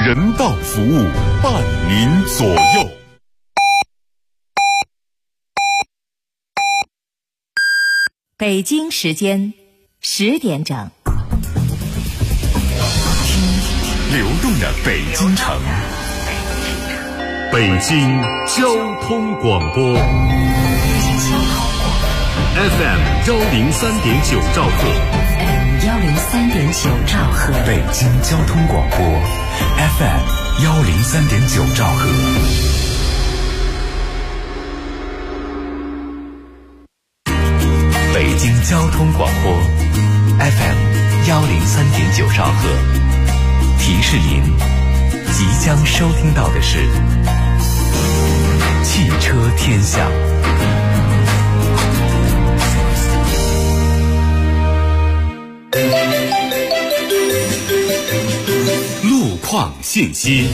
人道服务，伴您左右。 北京时间10点整， 流动的北京城，北京交通广播 FM103.9 兆赫 103.9兆赫， 北京交通广播 FM103.9 兆赫。北京交通广播 FM103.9 兆赫，提示您即将收听到的是汽车天下。路况信息。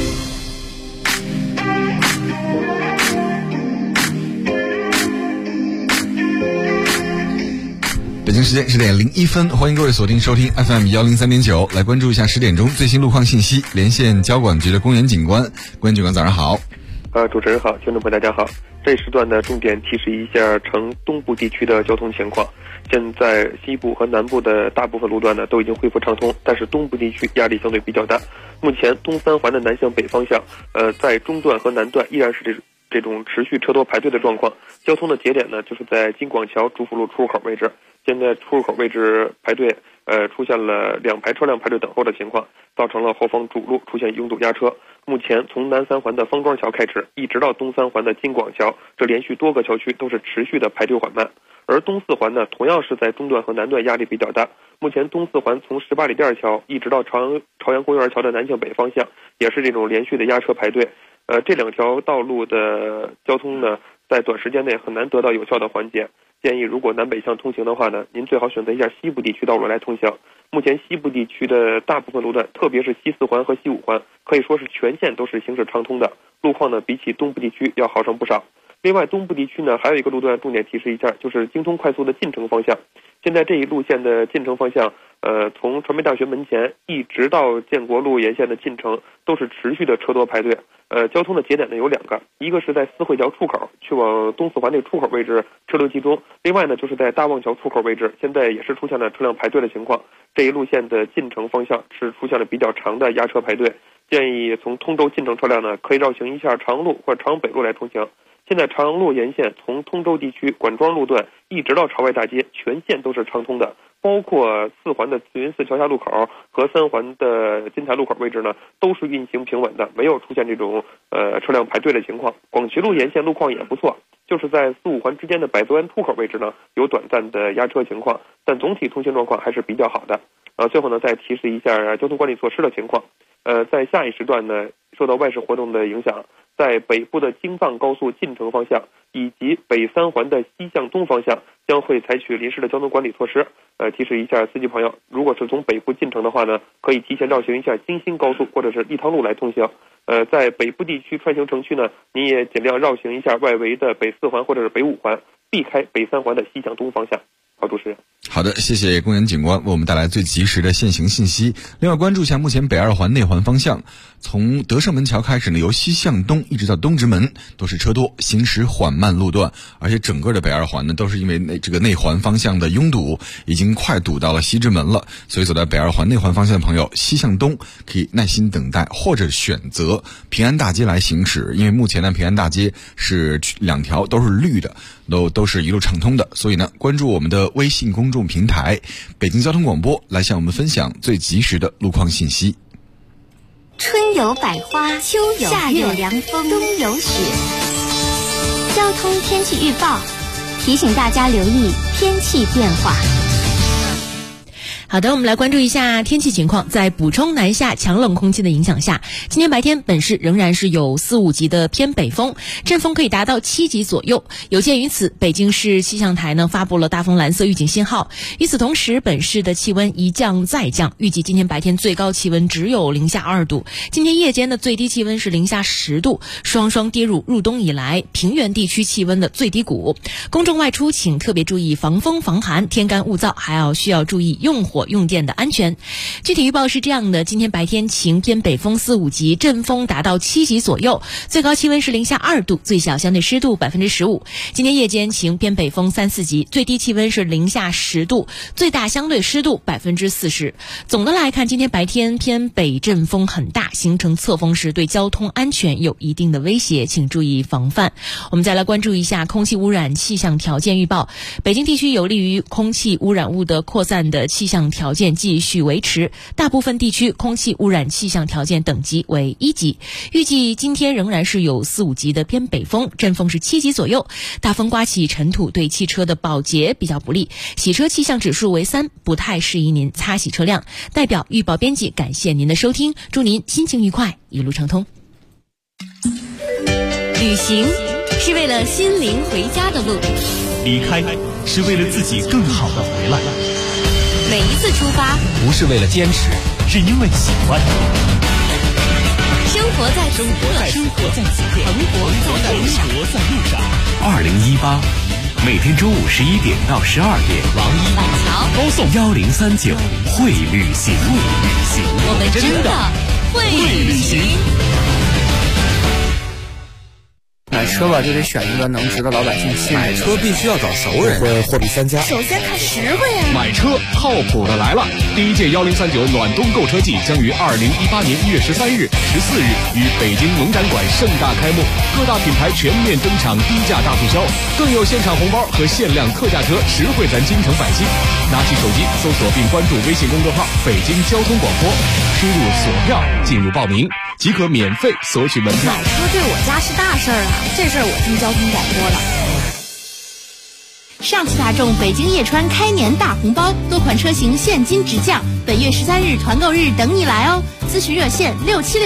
北京时间10点01分，欢迎各位锁定收听 FM103.9，来关注一下10点钟最新路况信息。连线交管局的公园警官，公园警官早上好。 主持人好，听众朋友大家好。这时段呢，重点提示一下城东部地区的交通情况。现在西部和南部的大部分路段呢都已经恢复畅通，但是东部地区压力相对比较大。目前东三环的南向北方向，在中段和南段依然是这种持续车多排队的状况。交通的节点呢，就是在金广桥主辅路出入口位置。现在出入口位置排队，出现了2排车辆排队等候的情况，造成了后方主路出现拥堵压车。目前从南三环的方庄桥开始，一直到东三环的金广桥，这连续多个桥区都是持续的排队缓慢。而东四环呢，同样是在中段和南段压力比较大。目前东四环从18里店桥一直到朝阳公园桥的南向北方向，也是这种连续的压车排队。这两条道路的交通呢，在短时间内很难得到有效的缓解。建议如果南北向通行的话呢，您最好选择一下西部地区道路来通行。目前西部地区的大部分路段，特别是西四环和西五环，可以说是全线都是行驶畅通的，路况呢比起东部地区要好上不少。另外东部地区呢还有一个路段重点提示一下，就是京通快速的进城方向。现在这一路线的进城方向，从传媒大学门前一直到建国路沿线的进城都是持续的车多排队。交通的节点呢有2个，一个是在四惠桥出口去往东四环这个出口位置车流集中，另外呢就是在大望桥出口位置，现在也是出现了车辆排队的情况。这一路线的进城方向是出现了比较长的压车排队，建议从通州进城车辆呢可以绕行一下长阳路或者长阳北路来通行。现在长阳路沿线从通州地区管庄路段一直到朝外大街，全线都是畅通的，包括4环的紫云寺桥下路口和3环的金台路口位置呢，都是运行平稳的，没有出现这种车辆排队的情况。广渠路沿线路况也不错，就是在4、5环之间的百泽湾出口位置呢有短暂的压车情况，但总体通行状况还是比较好的。最后呢再提示一下交通管理措施的情况。在下一时段呢，受到外事活动的影响，在北部的京藏高速进城方向以及北3环的西向东方向将会采取临时的交通管理措施。提示一下司机朋友，如果是从北部进城的话呢，可以提前绕行一下京新高速或者是立汤路来通行。在北部地区穿行城区呢，你也尽量绕行一下外围的北4环或者是北5环，避开北3环的西向东方向。好，主持人。 好的，谢谢公园警官为我们带来最及时的现行信息。另外关注一下目前北2环内环方向，从德胜门桥开始呢，由西向东一直到东直门都是车多，行驶缓慢路段，而且整个的北2环呢都是因为这个内环方向的拥堵，已经快堵到了西直门了。所以走在北2环内环方向的朋友，西向东可以耐心等待，或者选择平安大街来行驶，因为目前呢平安大街是2条都是绿的，都是一路畅通的。所以呢，关注我们的微信公众平台北京交通广播，来向我们分享最及时的路况信息。 春有百花，秋有夏有凉风，冬有雪。交通天气预报提醒大家留意天气变化。 好的，我们来关注一下天气情况。在补充南下强冷空气的影响下，今天白天本市仍然是有4、5级的偏北风，阵风可以达到7级左右。有鉴于此，北京市气象台呢发布了大风蓝色预警信号。与此同时，本市的气温一降再降，预计今天白天最高气温只有零下2度，今天夜间的最低气温是零下10度，双双跌入入冬以来平原地区气温的最低谷。公众外出请特别注意防风防寒，天干物燥，还需要注意用火火用电的安全。具体预报是这样的：今天白天晴，偏北风4、5级，阵风达到7级左右，最高气温是零下2度，最小相对湿度15%。今天夜间晴，偏北风3、4级，最低气温是零下10度，最大相对湿度40%。总的来看，今天白天偏北阵风很大，形成侧风时对交通安全有一定的威胁，请注意防范。我们再来关注一下空气污染气象条件预报。北京地区有利于空气污染物的扩散的气象条件继续维持，大部分地区空气污染气象条件等级为1级。预计今天仍然是有4、5级的偏北风，阵风是7级左右，大风刮起尘土，对汽车的保洁比较不利，洗车气象指数为3，不太适宜您擦洗车辆。代表预报编辑感谢您的收听，祝您心情愉快，一路畅通。 旅行是为了心灵回家的路， 离开是为了自己更好的回来。 每一次出发不是为了坚持，是因为喜欢。 生活在此刻， 生活在此刻， 蓬勃在路上。 2018，每天中午11点到12点，王一板桥高送1039会旅行， 我们真的会旅行。 买车吧，就得选一个能值得老百姓信任。 买车必须要找熟人，会货比三家。 首先看实惠啊！ 买车靠谱的来了！第一届1039暖冬购车季将于2018年1月13日、14日于北京农展馆盛大开幕，各大品牌全面登场，低价大促销，更有现场红包和限量特价车，实惠咱京城百姓。拿起手机搜索并关注微信公众号“北京交通广播”，输入索票进入报名，即可免费索取门票。 买车对我家是大事儿啊！这事儿我听交通广播了。上汽大众北京叶川开年大红包，多款车型现金直降，本月13日团购日等你来哦！咨询热线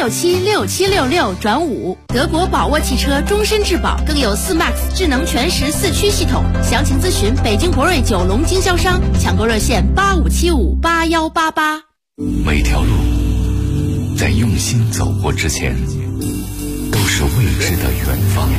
67676766转5。德国宝沃汽车终身质保，更有4MAX 智能全时4驱系统。详情咨询北京博瑞9龙经销商，抢购热线85758188。 每条路在用心走过之前，都是未知的远方。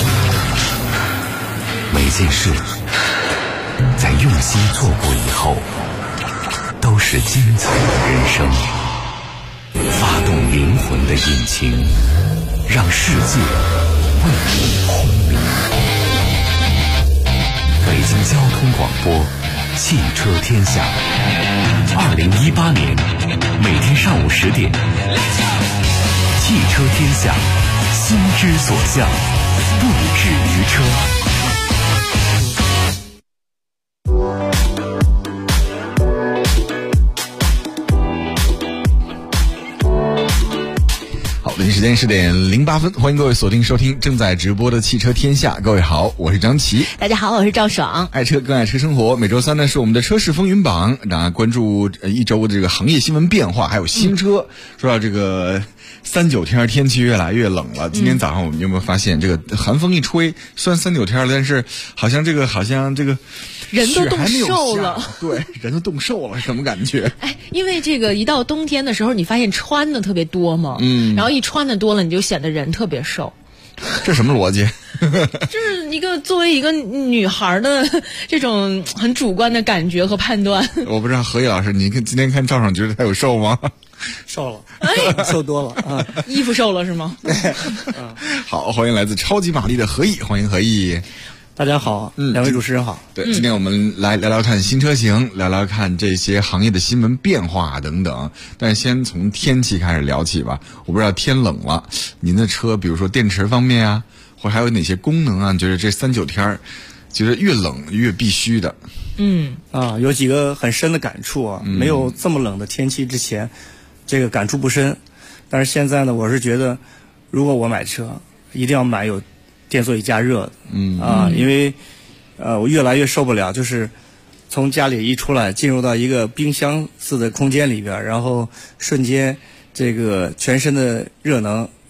每件事在用心做过以后，都是精彩的人生。发动灵魂的引擎，让世界为你轰鸣。北京交通广播，汽车天下。2018年每天上午10点，汽车天下，心之所向，不止于车。 北京时间10点08分，欢迎各位锁定收听正在直播的汽车天下。各位好，我是张琪。 大家好，我是赵爽。 爱车更爱车生活，每周3呢是我们的车市风云榜，关注一周的这个行业新闻变化，还有新车。说到这个39天天气越来越冷了，今天早上我们有没有发现这个寒风一吹，虽然39天了，但是好像这个人都冻瘦了。 对，人都冻瘦了，什么感觉？ 因为这个一到冬天的时候，你发现穿的特别多嘛，然后一穿的多了，你就显得人特别瘦。 这什么逻辑？ 就是一个作为一个女孩的这种很主观的感觉和判断。 我不知道何毅老师，你今天看赵爽觉得他有瘦吗？ 瘦了，瘦多了啊！ 衣服瘦了是吗？ 对。 好，欢迎来自超级玛丽的何毅，欢迎何毅。 大家好，两位主持人好。 对，今天我们来聊聊看新车型，聊聊看这些行业的新闻变化等等。但是先从天气开始聊起吧。我不知道天冷了，您的车比如说电池方面啊，或者还有哪些功能啊，觉得这39天觉得越冷越必须的。 有几个很深的感触啊。没有这么冷的天气之前，这个感触不深。但是现在呢，我是觉得，如果我买车，一定要买有电座椅加热的。因为我越来越受不了，就是从家里一出来，进入到一个冰箱似的空间里边，然后瞬间这个全身的热能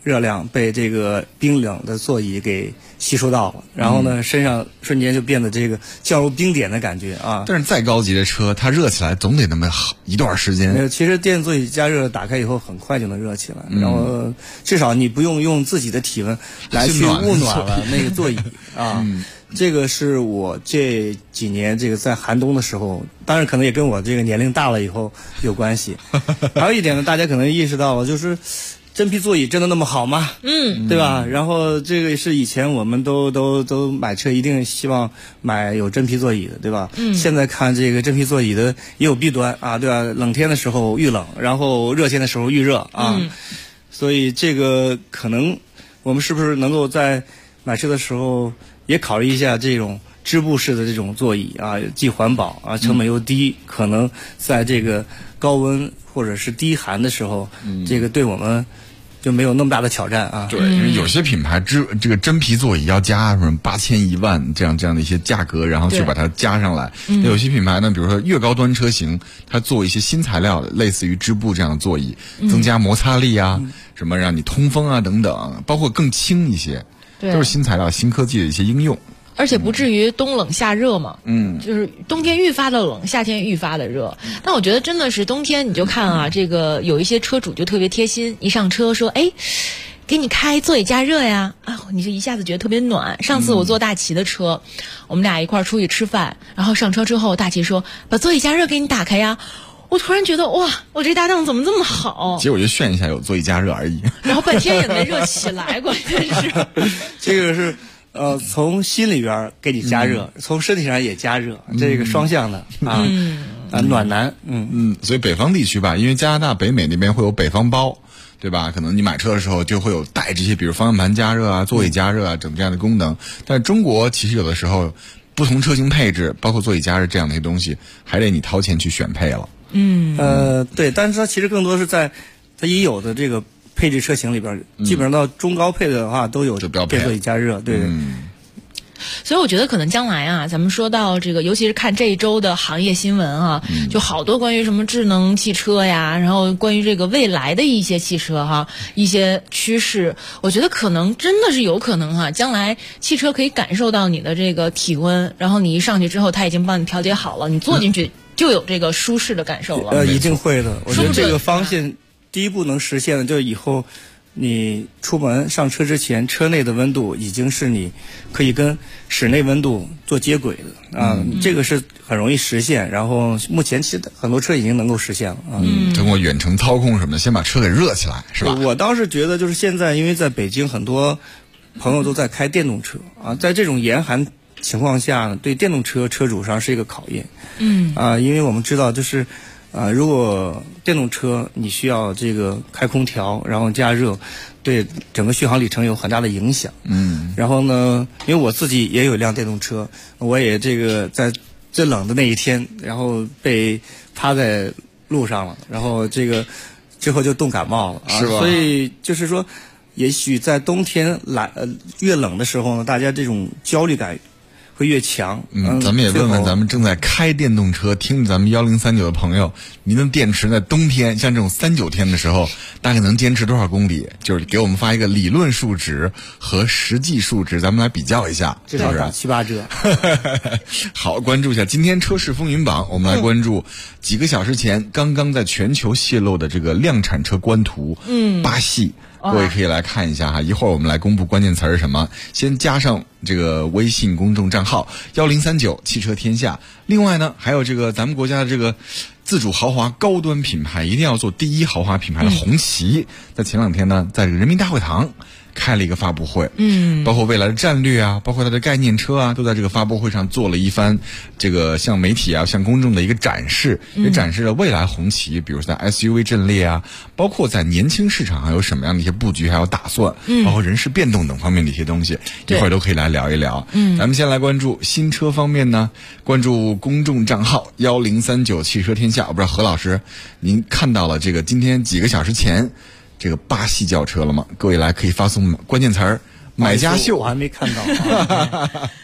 热量被这个冰冷的座椅给吸收到了，然后呢，身上瞬间就变得这个降入冰点的感觉啊。 但是再高级的车，它热起来总得那么一段时间。 没有，其实电座椅加热打开以后很快就能热起来，然后至少你不用自己的体温来去捂暖了那个座椅啊。这个是我这几年这个在寒冬的时候，当然可能也跟我这个年龄大了以后有关系。还有一点呢，大家可能意识到了，就是真皮座椅真的那么好吗？对吧？然后这个是以前我们都买车一定希望买有真皮座椅的，对吧？现在看这个真皮座椅的也有弊端啊，对吧？冷天的时候遇冷，然后热天的时候遇热啊。所以这个可能我们是不是能够在买车的时候也考虑一下这种织布式的这种座椅啊，既环保啊，成本又低，可能在这个高温或者是低寒的时候，这个对我们就没有那么大的挑战啊。 对，因为有些品牌这个真皮座椅要加什么8000、1万这样的一些价格，然后去把它加上来。有些品牌呢，比如说越高端车型，它做一些新材料，类似于织布这样的座椅，增加摩擦力啊，什么让你通风啊等等，包括更轻一些，都是新材料、新科技的一些应用。 而且不至于冬冷夏热嘛，就是冬天愈发的冷，夏天愈发的热。但我觉得真的是冬天，你就看啊，这个有一些车主就特别贴心，一上车说，哎，给你开座椅加热呀，啊，你就一下子觉得特别暖。上次我坐大齐的车，我们俩一块儿出去吃饭，然后上车之后，大齐说把座椅加热给你打开呀。我突然觉得哇，我这搭档怎么这么好？ 结果就炫一下有座椅加热而已， 然后半天也没热起来，关键是这个是。从心里边给你加热，从身体上也加热，这个双向的暖男， 所以北方地区吧，因为加拿大北美那边会有北方包，对吧？可能你买车的时候就会有带这些，比如方向盘加热啊、座椅加热啊整这样的功能。但是中国其实有的时候不同车型配置，包括座椅加热这样的一些东西，还得你掏钱去选配了。 对，但是它其实更多是在它已有的这个配置车型里边，基本上到中高配的话都有电座椅加热，对。 所以我觉得可能将来啊，咱们说到这个，尤其是看这一周的行业新闻啊，就好多关于什么智能汽车呀，然后关于这个未来的一些汽车哈，一些趋势，我觉得可能真的是有可能哈，将来汽车可以感受到你的这个体温，然后你一上去之后，它已经帮你调节好了，你坐进去就有这个舒适的感受了。 一定会的，我觉得这个方向第一步能实现的，就是以后你出门上车之前，车内的温度已经是你可以跟室内温度做接轨的啊，这个是很容易实现。然后目前其实很多车已经能够实现了啊。 通过远程操控什么的，先把车给热起来，是吧？ 我倒是觉得，就是现在，因为在北京很多朋友都在开电动车啊，在这种严寒情况下呢，对电动车车主上是一个考验。因为我们知道就是。如果电动车你需要这个开空调，然后加热，对整个续航里程有很大的影响。然后呢，因为我自己也有一辆电动车，我也这个在最冷的那一天，然后被趴在路上了，然后这个之后就冻感冒了啊。 是吧？ 所以就是说，也许在冬天越冷的时候呢，大家这种焦虑感会越强。 咱们也问问咱们正在开电动车听咱们1039的朋友，您的电池在冬天像这种39天的时候大概能坚持多少公里？就是给我们发一个理论数值和实际数值，咱们来比较一下， 至少打7、8折。 好，关注一下今天车市风云榜，我们来关注几个小时前刚刚在全球泄露的这个量产车官图。巴西各位可以来看一下哈，一会儿我们来公布关键词是什么。先加上这个微信公众账号1039汽车天下。另外呢，还有这个咱们国家的这个自主豪华高端品牌，一定要做第一豪华品牌的红旗，在前两天呢，在人民大会堂开了一个发布会，包括未来的战略啊，包括它的概念车啊，都在这个发布会上做了一番这个向媒体啊、向公众的一个展示，也展示了未来红旗，比如在 SUV 阵列啊，包括在年轻市场上有什么样的一些布局还有打算，包括人事变动等方面的一些东西，一会儿都可以来聊一聊。咱们先来关注新车方面呢，关注公众账号1039汽车天下。我不知道何老师您看到了这个今天几个小时前这个巴西轿车了吗？各位来可以发送关键词儿买家秀。 我还没看到。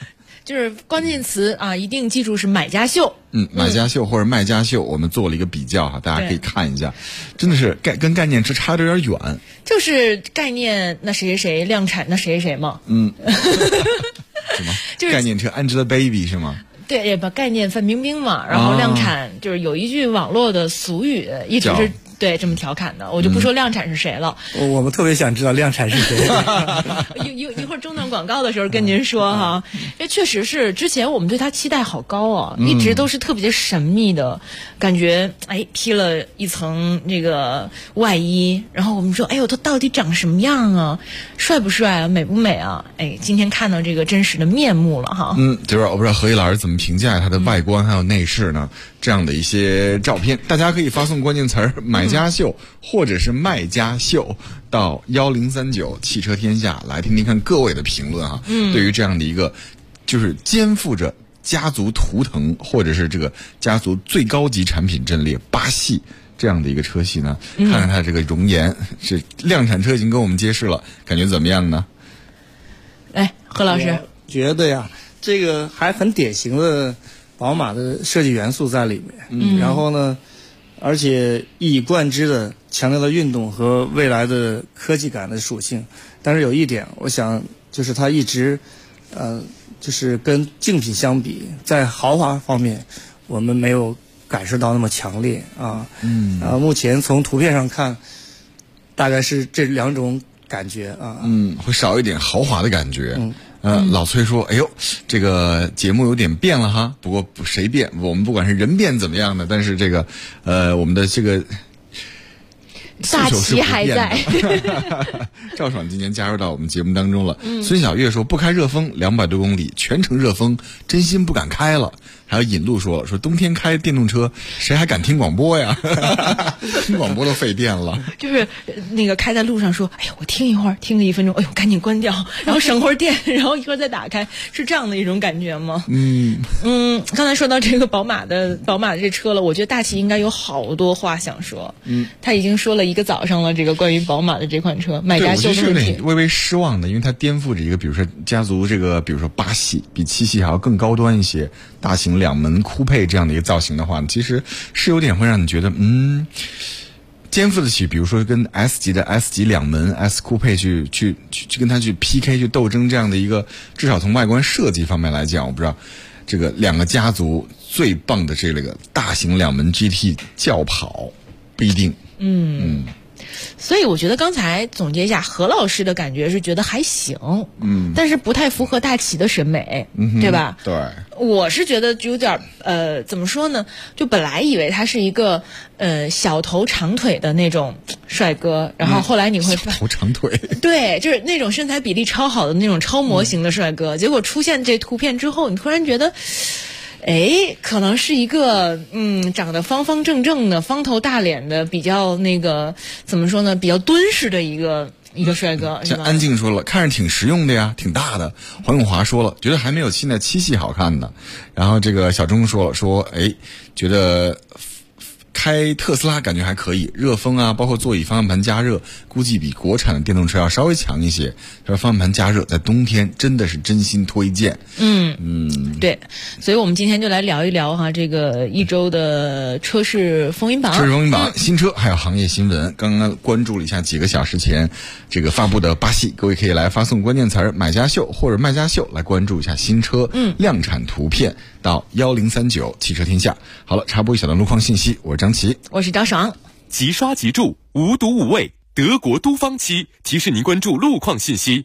就是关键词啊，一定记住是买家秀。 买家秀或者卖家秀，我们做了一个比较哈，大家可以看一下，真的是跟概念差得有点远。 就是概念，那谁谁谁量产，那谁谁谁嘛。 什么？就是概念车 Angelababy 是吗？ 对，也把概念范冰冰嘛，然后量产就是有一句网络的俗语，一直是对这么调侃的，我就不说量产是谁了。 我们特别想知道量产是谁。 一会儿中段广告的时候跟您说哈，因为确实是之前我们对他期待好高啊，一直都是特别神秘的感觉，披了一层这个外衣，然后我们说，哎呦，他到底长什么样啊？帅不帅啊？美不美啊？今天看到这个真实的面目了哈。 就是我不知道何一老师怎么评价他的外观还有内饰呢？这样的一些照片，大家可以发送关键词儿买家秀或者是卖家秀到1039汽车天下来听听看各位的评论哈。对于这样的一个就是肩负着家族图腾或者是这个家族最高级产品阵列巴系这样的一个车系呢，看看它这个容颜，是量产车已经跟我们揭示了，感觉怎么样呢？ 何老师觉得呀，这个还很典型的宝马的设计元素在里面，然后呢，而且一以贯之的强调了运动和未来的科技感的属性。但是有一点，我想就是它一直，就是跟竞品相比，在豪华方面，我们没有感受到那么强烈啊。目前从图片上看，大概是这两种感觉啊。 会少一点豪华的感觉。老崔说：“哎呦，这个节目有点变了哈。不过谁变，我们不管是人变怎么样的，但是这个我们的这个大旗还在。 赵爽今年加入到我们节目当中了。孙小月说：不开热风200多公里，全程热风，真心不敢开了。还有尹路说冬天开电动车，谁还敢听广播呀？听广播都费电了。 就是那个开在路上说，哎呀，我听一会儿，听个1分钟，哎呦，赶紧关掉，然后省会儿电，然后一会儿再打开，是这样的一种感觉吗？刚才说到这个宝马的这车了，我觉得大齐应该有好多话想说。他已经说了一个早上了，这个关于宝马的这款车买家秀的问题。我就是有点微微失望的，因为它颠覆着一个，比如说家族这个，比如说8系比7系还要更高端一些，大型2门酷配这样的一个造型的话，其实是有点会让你觉得肩负得起，比如说跟 S 级的 S 级2门 S 酷配去跟它去 PK 去斗争这样的一个，至少从外观设计方面来讲，我不知道这个两个家族最棒的这个大型2门 GT 轿跑不一定。 所以我觉得刚才总结一下，何老师的感觉是觉得还行，但是不太符合大齐的审美，对吧？ 对， 我是觉得就有点怎么说呢？就本来以为他是一个小头长腿的那种帅哥，然后后来你会小头长腿， 对，就是那种身材比例超好的那种超模型的帅哥，结果出现这图片之后，你突然觉得。可能是一个长得方方正正的方头大脸的比较那个怎么说呢，比较敦实的一个帅哥。 像安静说了，看着挺实用的呀，挺大的。黄永华说了，觉得还没有现在7系好看呢。然后这个小钟说了，觉得开特斯拉感觉还可以，热风啊，包括座椅方向盘加热，估计比国产的电动车要稍微强一些。他说方向盘加热在冬天真的是真心推荐。 对，所以我们今天就来聊一聊哈，这个一周的车市风云榜。 车市风云榜，新车还有行业新闻。刚刚关注了一下几个小时前这个发布的8系，各位可以来发送关键词买家秀或者卖家秀来关注一下新车量产图片到1039汽车天下。好了，插播一小段路况信息，我是张琪， 我是赵爽。 即刷即住，无毒无味，德国都方漆提示您关注路况信息。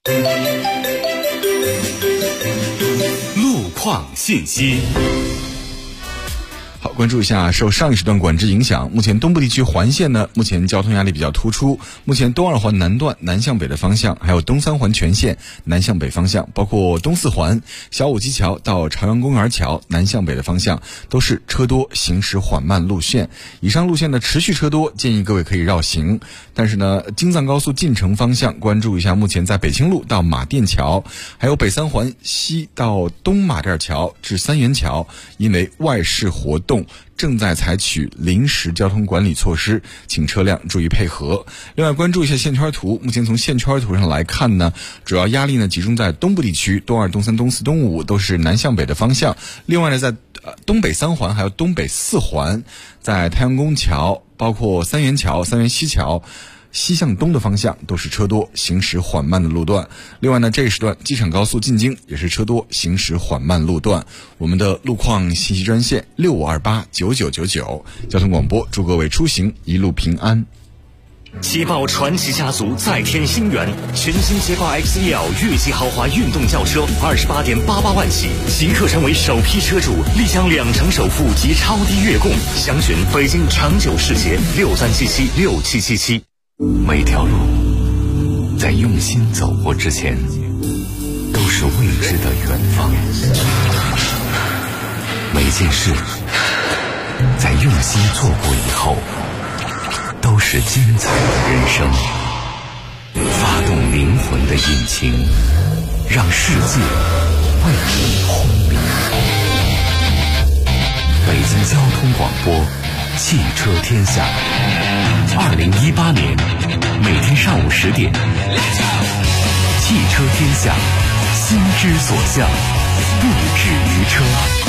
路况信息。 好，关注一下受上一时段管制影响，目前东部地区环线呢，目前交通压力比较突出。目前东2环南段南向北的方向，还有东3环全线南向北方向，包括东4环小武基桥到朝阳公园桥南向北的方向，都是车多行驶缓慢路线。以上路线的持续车多，建议各位可以绕行。但是呢，京藏高速进城方向关注一下，目前在北清路到马甸桥，还有北3环西到东马甸桥至三元桥，因为外事活动动，正在采取临时交通管理措施，请车辆注意配合。另外关注一下线圈图，目前从线圈图上来看呢，主要压力呢集中在东部地区，东2、东3、东4、东5都是南向北的方向。另外呢，在东北3环还有东北4环，在太阳宫桥、包括三元桥、三元西桥西向东的方向都是车多，行驶缓慢的路段。另外呢，这一时段机场高速进京也是车多，行驶缓慢路段。我们的路况信息专线65289999，交通广播，祝各位出行一路平安。 捷豹传奇家族再添新元，全新捷豹 XEL 越级豪华运动轿车28.88万起，即刻成为首批车主，立享2成首付及超低月供。详询北京长久世捷63776777。 每条路在用心走过之前，都是未知的远方。每件事在用心做过以后，都是精彩的人生。发动灵魂的引擎，让世界为你轰鸣。北京交通广播，汽车天下。2018年每天上午10点，汽车天下，心之所向，不止于车。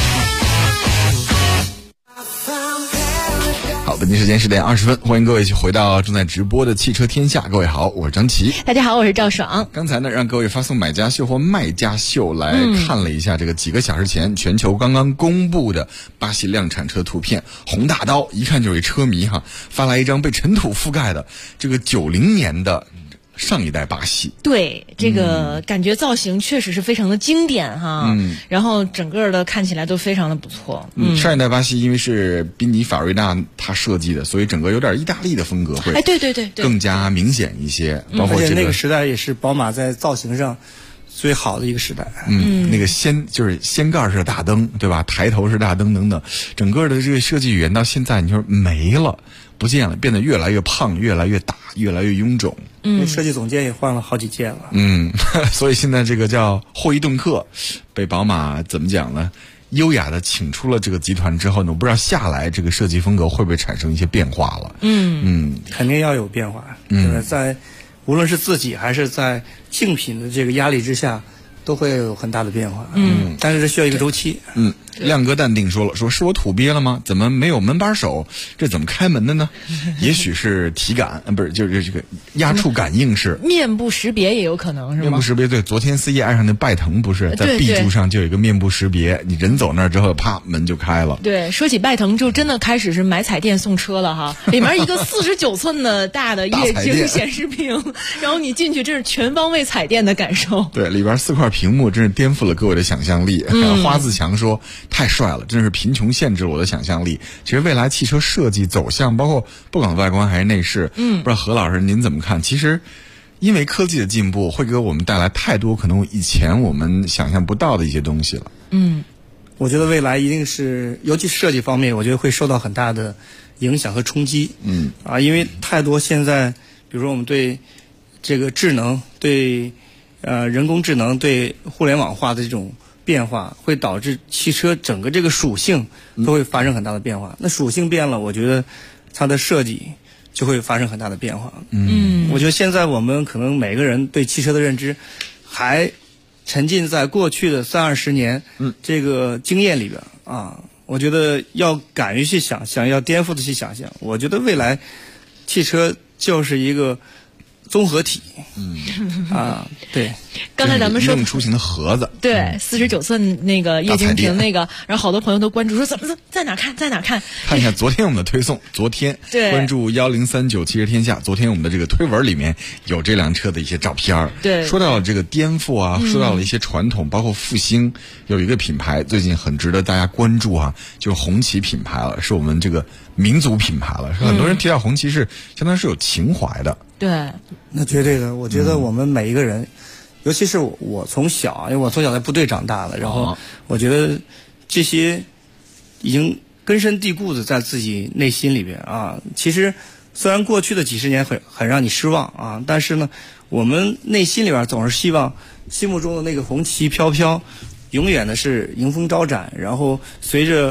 好，本期时间10点20分，欢迎各位一起回到正在直播的汽车天下。各位好，我是张琪。 大家好，我是赵爽。 刚才呢，让各位发送买家秀或卖家秀来看了一下这个几个小时前全球刚刚公布的巴西量产车图片。红大刀一看就是一车迷哈，发来一张被尘土覆盖的这个90年的上一代巴西。 对，这个感觉造型确实是非常的经典哈，然后整个的看起来都非常的不错。 上一代巴西因为是宾尼法瑞纳他设计的，所以整个有点意大利的风格，会对更加明显一些。包括而且那个时代也是宝马在造型上最好的一个时代。 那个就是掀盖式的大灯，对吧？抬头式大灯等等，整个的这个设计语言到现在你说没了，不见了，变得越来越胖，越来越大，越来越臃肿。 设计总监也换了好几届了。 所以现在这个叫霍伊顿克被宝马怎么讲呢？优雅的请出了这个集团之后呢，我不知道下来这个设计风格会不会产生一些变化了。 肯定要有变化。在无论是自己还是在竞品的这个压力之下，都会有很大的变化。但是这需要一个周期。 亮哥淡定说了，说是我土鳖了吗？怎么没有门把手？这怎么开门的呢？也许是体感，不是，就是这个压触感应式。 面部识别也有可能是吗？ 面部识别，对，昨天4页爱上那拜腾不是在 B 柱上就有一个面部识别，你人走那儿之后，啪，门就开了。 对，说起拜腾就真的开始是买彩电送车了哈，里面一个49寸的大的液晶显示屏，然后你进去，这是全方位彩电的感受。 对，里边4块屏幕真是颠覆了各位的想象力。花自强说太帅了，真是贫穷限制了我的想象力。其实未来汽车设计走向，包括不管外观还是内饰，不知道何老师您怎么看？其实因为科技的进步，会给我们带来太多可能以前我们想象不到的一些东西了。 我觉得未来一定是，尤其设计方面，我觉得会受到很大的影响和冲击。因为太多现在，比如说我们对这个智能、对人工智能、对互联网化的这种变化，会导致汽车整个这个属性都会发生很大的变化。那属性变了，我觉得它的设计就会发生很大的变化。我觉得现在我们可能每个人对汽车的认知还沉浸在过去的30-20年这个经验里边啊。我觉得要敢于去想象，要颠覆的去想象。我觉得未来汽车就是一个综合体。对。 刚才咱们说应用出行的盒子， 对，49寸那个液晶屏那个，然后好多朋友都关注说怎么在哪看？看一下昨天我们的推送，昨天关注1039汽车天下，昨天我们的这个推文里面有这辆车的一些照片。 对， 说到了这个颠覆啊，说到了一些传统，包括复兴，有一个品牌最近很值得大家关注啊，就是红旗品牌了，是我们这个民族品牌了。很多人提到红旗是相当于是有情怀的。 对， 那绝对的。我觉得我们每一个人。尤其是我从小，因为我从小在部队长大的，然后我觉得这些已经根深蒂固的在自己内心里边啊。其实虽然过去的几十年很让你失望啊，但是呢，我们内心里边总是希望心目中的那个红旗飘飘，永远的是迎风招展，然后随着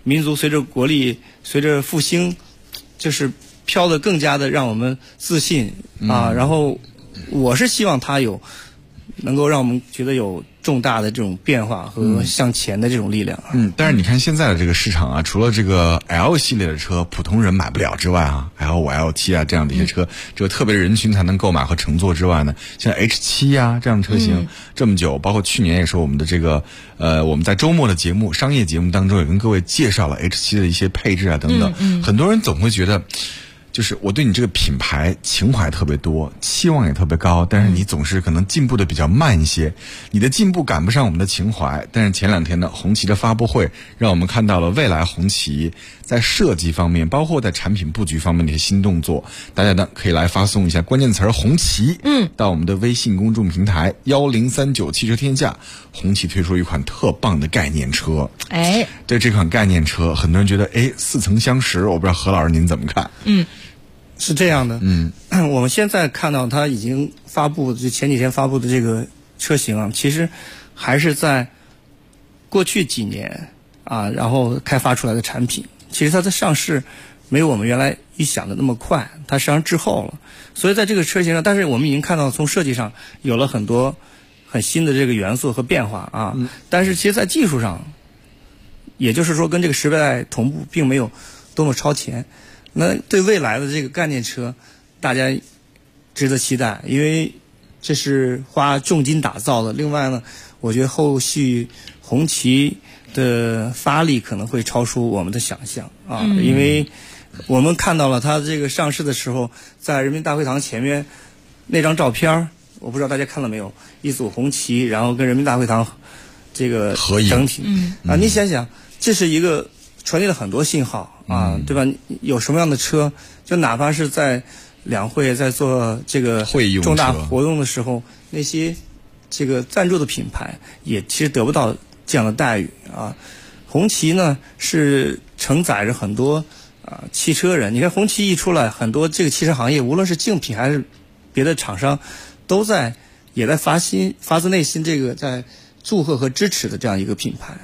民族随着国力随着复兴，就是飘得更加的让我们自信啊。然后我是希望它能够让我们觉得有重大的这种变化和向前的这种力量。 但是你看现在的这个市场啊，除了这个 L 系列的车普通人买不了之外啊 ，L5、L7 啊这样的一些车，只有特别人群才能购买和乘坐之外呢，像 H7 啊这样的车型，这么久，包括去年也是我们的这个我们在周末的节目商业节目当中也跟各位介绍了 H7 的一些配置啊等等，很多人总会觉得。就是我对你这个品牌情怀特别多，期望也特别高，但是你总是可能进步的比较慢一些，你的进步赶不上我们的情怀。但是前2天呢，红旗的发布会让我们看到了未来红旗在设计方面，包括在产品布局方面的一些新动作。大家呢可以来发送一下关键词红旗，到我们的微信公众平台1039汽车天下。红旗推出一款特棒的概念车，对这款概念车，很多人觉得似曾相识，我不知道何老师您怎么看？ 是这样的，我们现在看到它已经发布，就前几天发布的这个车型啊，其实还是在过去几年啊，然后开发出来的产品。其实它的上市没有我们原来预想的那么快，它实际上滞后了。所以在这个车型上，但是我们已经看到从设计上有了很多很新的这个元素和变化啊。但是其实在技术上，也就是说跟这个时代同步，并没有多么超前。那对未来的这个概念车，大家值得期待，因为这是花重金打造的。另外呢，我觉得后续红旗的发力可能会超出我们的想象啊，因为我们看到了它这个上市的时候，在人民大会堂前面那张照片，我不知道大家看了没有，一组红旗，然后跟人民大会堂这个整体你想想，这是一个传递了很多信号啊，对吧？有什么样的车，就哪怕是在两会在做这个重大活动的时候，那些这个赞助的品牌也其实得不到这样的待遇啊。红旗呢是承载着很多汽车人，你看红旗一出来，很多这个汽车行业，无论是竞品还是别的厂商，也在发自内心这个在祝贺和支持的这样一个品牌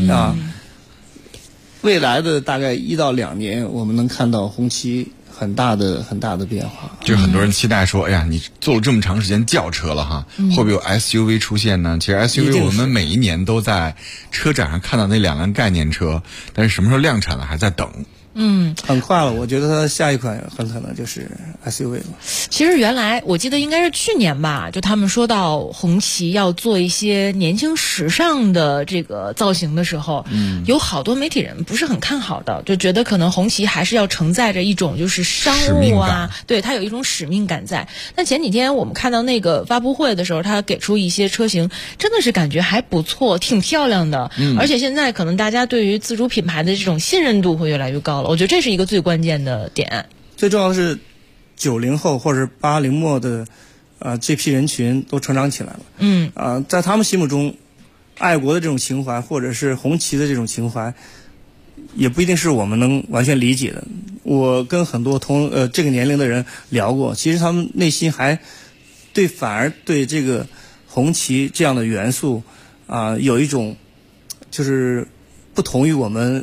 未来的大概1到2年，我们能看到红旗很大的变化。 就是很多人期待说，你做了这么长时间轿车了哈，会不会有 SUV 出现呢？其实 SUV 我们每一年都在车展上看到那2辆概念车，但是什么时候量产了还在等。 很快了，我觉得它下一款很可能就是 SUV 了。 其实原来我记得应该是去年吧，就他们说到红旗要做一些年轻时尚的这个造型的时候，有好多媒体人不是很看好的，就觉得可能红旗还是要承载着一种就是商务对，它有一种使命感在。但前几天我们看到那个发布会的时候，他给出一些车型，真的是感觉还不错，挺漂亮的。而且现在可能大家对于自主品牌的这种信任度会越来越高了。我觉得这是一个最关键的点。 最重要的是90后或者80末的这批人群都成长起来了。在他们心目中，爱国的这种情怀或者是红旗的这种情怀，也不一定是我们能完全理解的。我跟很多这个年龄的人聊过，其实他们内心反而对这个红旗这样的元素有一种就是不同于我们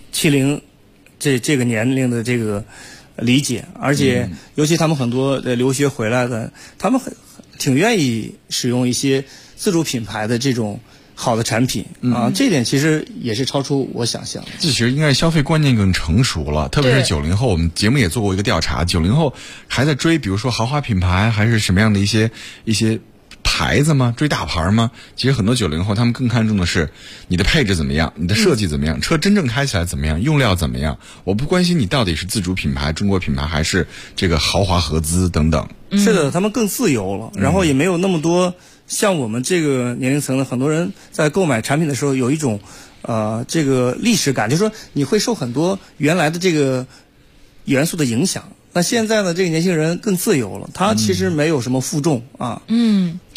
70这个年龄的这个理解，而且尤其他们很多留学回来的，他们挺愿意使用一些自主品牌的这种好的产品这一点其实也是超出我想象。 这其实应该是消费观念更成熟了，特别是90后，我们节目也做过一个调查，90后还在追比如说豪华品牌还是什么样的一些牌子吗？追大牌吗？其实很多90后他们更看重的是你的配置怎么样，你的设计怎么样，车真正开起来怎么样，用料怎么样。我不关心你到底是自主品牌、中国品牌还是这个豪华合资等等。 是的，他们更自由了，然后也没有那么多像我们这个年龄层的很多人在购买产品的时候有一种这个历史感，就是说你会受很多原来的这个元素的影响。那现在呢，这个年轻人更自由了，他其实没有什么负重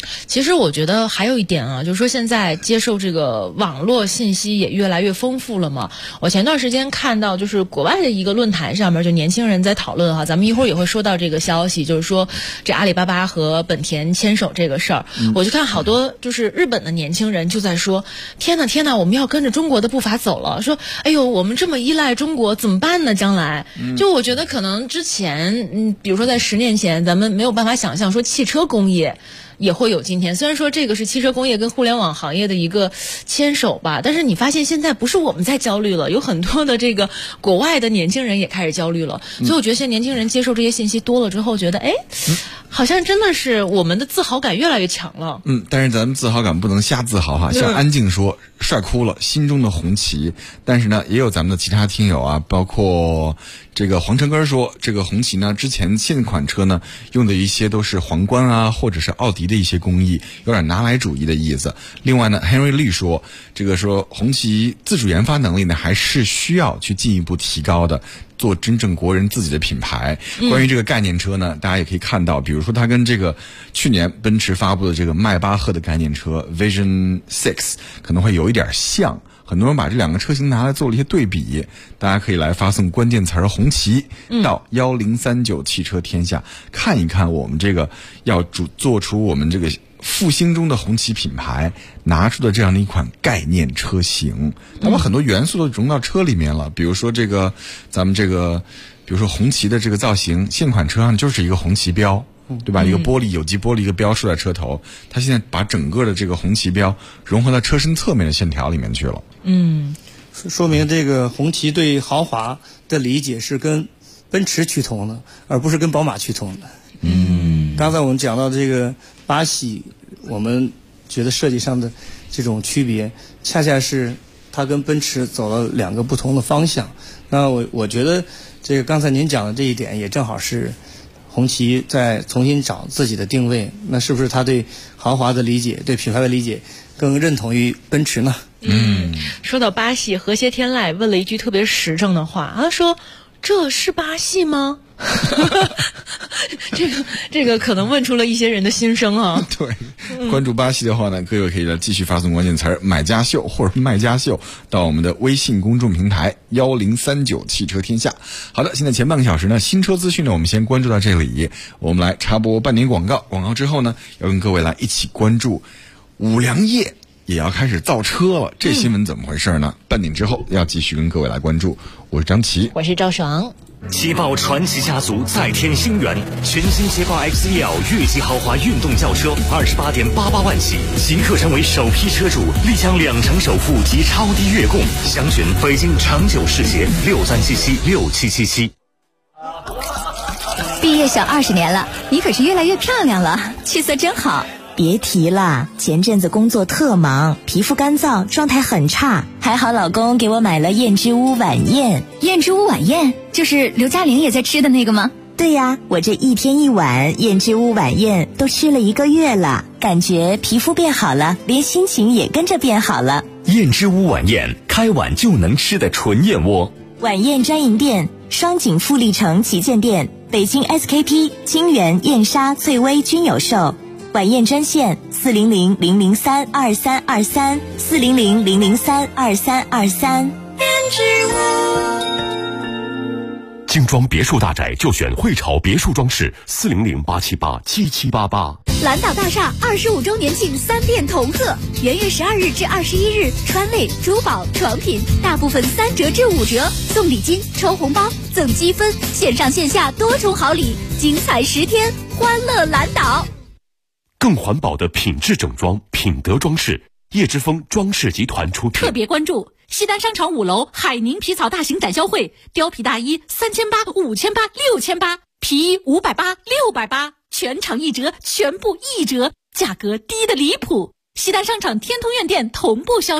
其实我觉得还有一点啊，就是说现在接受这个网络信息也越来越丰富了嘛。我前段时间看到就是国外的一个论坛上面，就年轻人在讨论哈，咱们一会儿也会说到这个消息，就是说这阿里巴巴和本田牵手这个事儿。我就看好多就是日本的年轻人就在说，天哪，我们要跟着中国的步伐走了，说哎呦，我们这么依赖中国怎么办呢？将来就我觉得可能之前比如说在10年前咱们没有办法想象说汽车工业也会有今天，虽然说这个是汽车工业跟互联网行业的一个牵手吧，但是你发现现在不是我们在焦虑了，有很多的这个国外的年轻人也开始焦虑了。所以我觉得现在年轻人接受这些信息多了之后，觉得好像真的是我们的自豪感越来越强了。 但是咱们自豪感不能瞎自豪哈。像安静说帅哭了，心中的红旗。但是呢，也有咱们的其他听友啊，包括这个黄晨根说，这个红旗呢，之前现款车呢用的一些都是皇冠啊，或者是奥迪的一些工艺，有点拿来主义的意思。另外呢 ，Henry Lee 说，这个说红旗自主研发能力呢还是需要去进一步提高的，做真正国人自己的品牌。关于这个概念车呢，大家也可以看到，比如说它跟这个去年奔驰发布的这个迈巴赫的概念车 Vision 6可能会有一点像。很多人把这两个车型拿来做了一些对比，大家可以来发送关键词红旗到1039汽车天下，看一看我们这个要做出我们这个复兴中的红旗品牌拿出的这样的一款概念车型，它把很多元素都融到车里面了。比如说这个咱们这个比如说红旗的这个造型，现款车上就是一个红旗标，对吧？一个玻璃有机玻璃一个标竖在车头，它现在把整个的这个红旗标融合到车身侧面的线条里面去了。 说明这个红旗对豪华的理解是跟奔驰趋同的，而不是跟宝马趋同的。刚才我们讲到这个巴西，我们觉得设计上的这种区别，恰恰是它跟奔驰走了两个不同的方向。那我觉得这个刚才您讲的这一点也正好是红旗在重新找自己的定位，那是不是他对豪华的理解，对品牌的理解更认同于奔驰呢？ 说到巴西，和谐天籁问了一句特别时政的话，他说这是巴西吗？这个可能问出了一些人的心声啊。 对，关注巴西的话呢，各位可以继续发送关键词买家秀或者卖家秀到我们的微信公众平台1039汽车天下。好的，现在前半个小时呢，新车资讯呢我们先关注到这里，我们来插播半点广告之后呢，要跟各位来一起关注五粮液也要开始造车了，这新闻怎么回事呢？半点之后要继续跟各位来关注。我是张琪， 我是赵爽。 捷豹传奇家族再添新元，全新捷豹 XEL 越级豪华运动轿车28.88万起，即刻成为首批车主，立享2成首付及超低月供。详询北京长久世捷63776777。 毕业小20年了，你可是越来越漂亮了，气色真好。 别提了，前阵子工作特忙，皮肤干燥，状态很差。还好老公给我买了燕之屋晚宴。 燕之屋晚宴就是刘嘉玲也在吃的那个吗？ 对呀，我这1天1碗燕之屋晚宴都吃了1个月了，感觉皮肤变好了，连心情也跟着变好了。 燕之屋晚宴，开碗就能吃的纯燕窝。 晚宴专营店：双井富力城旗舰店、北京 SKP、金源、燕莎、翠微均有售。晚宴专线400-003-2323 400-003-2323。 精装别墅大宅就选汇潮别墅装饰，400-878-7788。 蓝岛大厦25周年庆3店同贺，元月12日至21日，川类、珠宝、床品大部分3折至5折，送礼金、抽红包、赠积分，线上线下多重好礼，精彩10天，欢乐蓝岛。 更环保的品质整装，品德装饰，叶之峰装饰集团出品。 特别关注西单商场5楼海宁皮草大型展销会，貂皮大衣3800、5800、6800，皮衣580、680，全场1折，全部1折，价格低得离谱。西单商场天通苑店同步销售。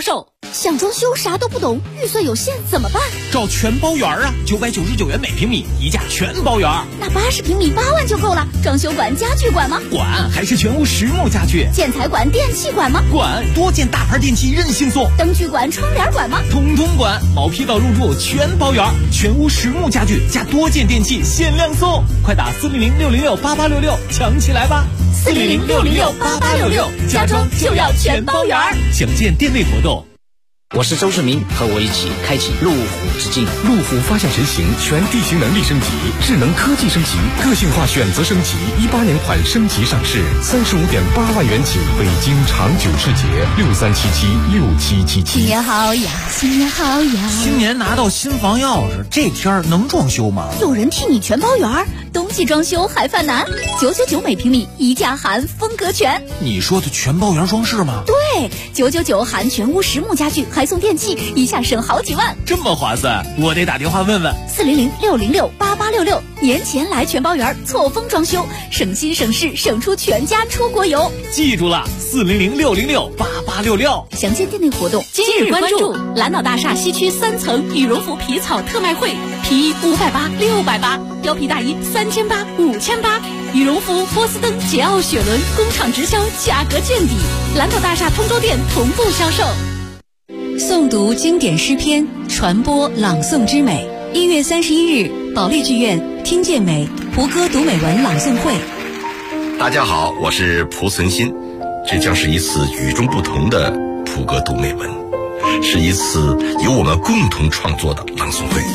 想装修啥都不懂，预算有限怎么办？ 找全包园啊，999元每平米，一价全包园。 那80平米8万就够了。装修管、家具管吗？ 管，还是全屋实木家具。 建材管、电器管吗？ 管，多件大牌电器任性送。 灯具管、窗帘管吗？ 统统管，毛坯到入住全包园，全屋实木家具加多件电器限量送，快打400-606-8866抢起来吧 ！400-606-8866，家装就要全包园。 详见店内活动。 我是周世明，和我一起开启路虎之境。 路虎发现神行，全地形能力升级，智能科技升级，个性化选择升级。18年款升级上市，35.8万元起，北京长久世捷63776777。 新年好呀，新年好呀！ 新年拿到新房钥匙，这天儿能装修吗？ 有人替你全包园，冬季装修还犯难，999每平米，一价含风格全。 你说的全包园装饰吗？ 对，999含全屋实木家具，还送电器，一下省好几万， 这么划算，我得打电话问问。 400-606-8866，年前来全包园，错峰装修，省心省事，省出全家出国游。 记住了，400-606-8866。 详见店内活动。 今日关注蓝岛大厦西区3层羽绒服皮草特卖会，皮衣580、680，貂皮大衣3800、5800，羽绒服、波司登、捷奥雪伦工厂直销，价格见底。蓝岛大厦通州店同步销售。 诵读经典诗篇，传播朗诵之美。1月31日，保利剧院听见美胡歌读美文朗诵会。 大家好，我是蒲存昕，这将是一次与众不同的胡歌读美文，是一次由我们共同创作的朗诵会。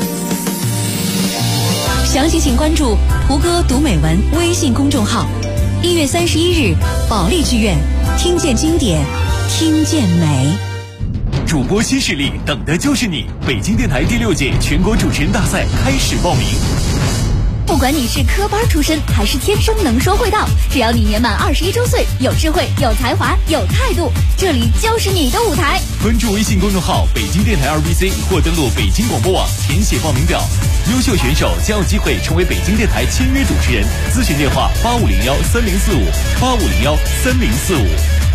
详细请关注胡歌读美文微信公众号。1月31日，保利剧院听见经典，听见美。 主播新势力，等的就是你！北京电台第6届全国主持人大赛开始报名。 不管你是科班出身还是天生能说会道，只要你年满21周岁，有智慧、有才华、有态度，这里就是你的舞台。 关注微信公众号北京电台2BC 或登录北京广播网填写报名表，优秀选手将有机会成为北京电台签约主持人。咨询电话8501-3045，8501-3045。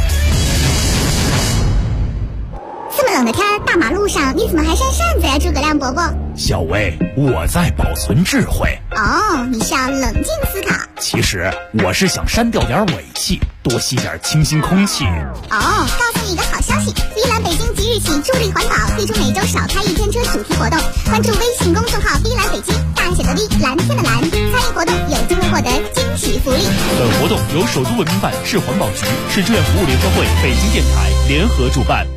这么冷的天，大马路上你怎么还扇扇子呀，诸葛亮伯伯？ 小薇，我在保存智慧。 哦，你是要冷静思考。 其实我是想删掉点尾气，多吸点清新空气。 哦，告诉你一个好消息，碧蓝北京即日起助力环保，推出每周少开1天车主题活动。关注微信公众号碧蓝北京，大写的 V， 蓝天的蓝，参与活动有机会获得惊喜福利。 本活动由首都文明办、市环保局、市志愿服务联合会、北京电台联合主办。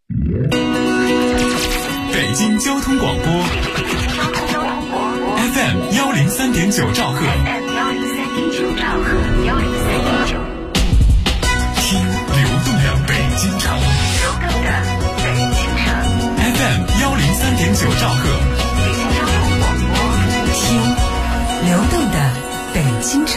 北京交通广播 FM 103.9兆赫，听流动的北京城，FM 103.9兆赫， 听流动的北京城。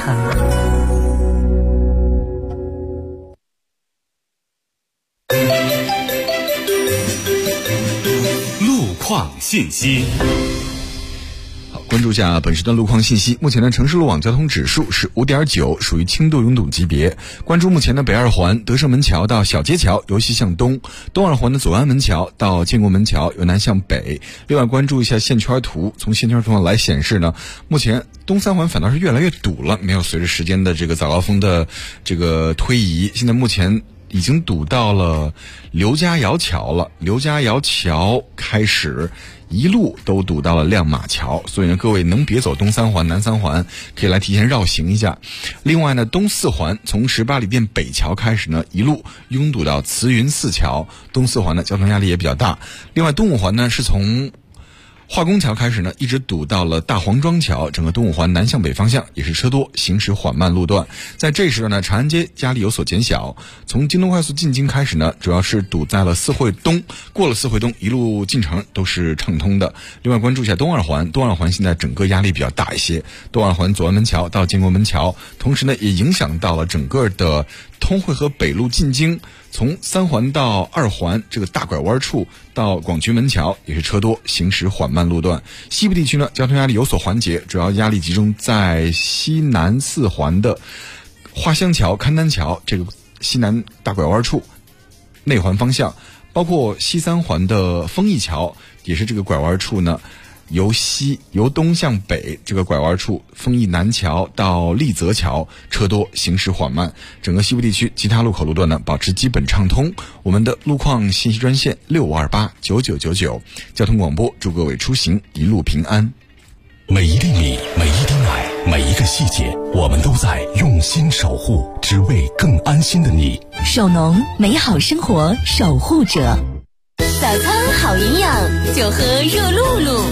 信息。 好，关注一下本时段路况信息。目前的城市路网交通指数是5.9，属于轻度拥堵级别。关注目前的北二环德胜门桥到小街桥由西向东，东二环的左安门桥到建国门桥由南向北。另外关注一下线圈图，从线圈图上来显示呢，目前东三环反倒是越来越堵了，没有随着时间的这个早高峰的这个推移，现在目前已经堵到了刘家窑桥了，刘家窑桥开始一路都堵到了亮马桥，所以呢，各位能别走东三环、南三环，可以来提前绕行一下。另外呢，东四环从18里店北桥开始呢，一路拥堵到慈云寺桥，东四环呢交通压力也比较大。另外东五环呢是从化工桥开始呢，一直堵到了大黄庄桥，整个东五环南向北方向也是车多，行驶缓慢路段。在这时段呢，长安街压力有所减小，从京东快速进京开始呢，主要是堵在了四惠东，过了四惠东一路进城都是畅通的。另外关注一下东二环，东二环现在整个压力比较大一些，东二环左安门桥到建国门桥，同时呢也影响到了整个的通惠河北路进京，从三环到二环这个大拐弯处到广渠门桥也是车多，行驶缓慢路段。西部地区呢，交通压力有所缓解，主要压力集中在西南四环的花乡桥、勘丹桥这个西南大拐弯处，内环方向包括西三环的丰益桥，也是这个拐弯处呢，由东向北这个拐弯处，丰益南桥到立泽桥车多，行驶缓慢。整个西部地区其他路口路段呢保持基本畅通。我们的路况信息专线65289999，交通广播祝各位出行一路平安。 每一粒米，每一滴奶，每一个细节，我们都在用心守护，只为更安心的你。 手农，美好生活守护者。 早餐好营养，就喝热露露。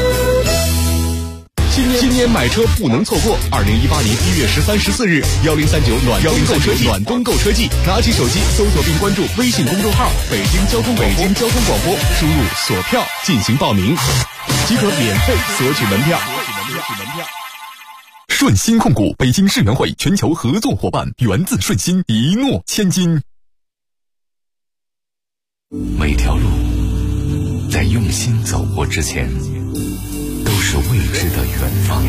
今年买车不能错过！2018年1月13、14日，1039暖冬购车季，拿起手机搜索并关注微信公众号“北京交通广播”，输入索票进行报名，即可免费索取门票。 顺鑫控股北京世园会全球合作伙伴，源自顺鑫，一诺千金。每条路在用心走过之前，都是未知的远方。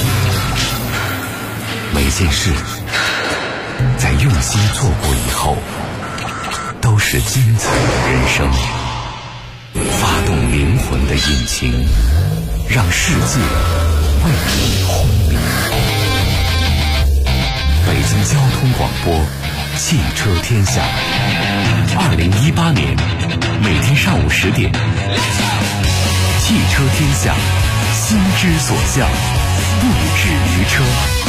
每件事在用心做过以后，都是精彩的人生。发动灵魂的引擎，让世界为你轰鸣。北京交通广播，汽车天下。2018年每天上午10点，汽车天下，心之所向，不止于车。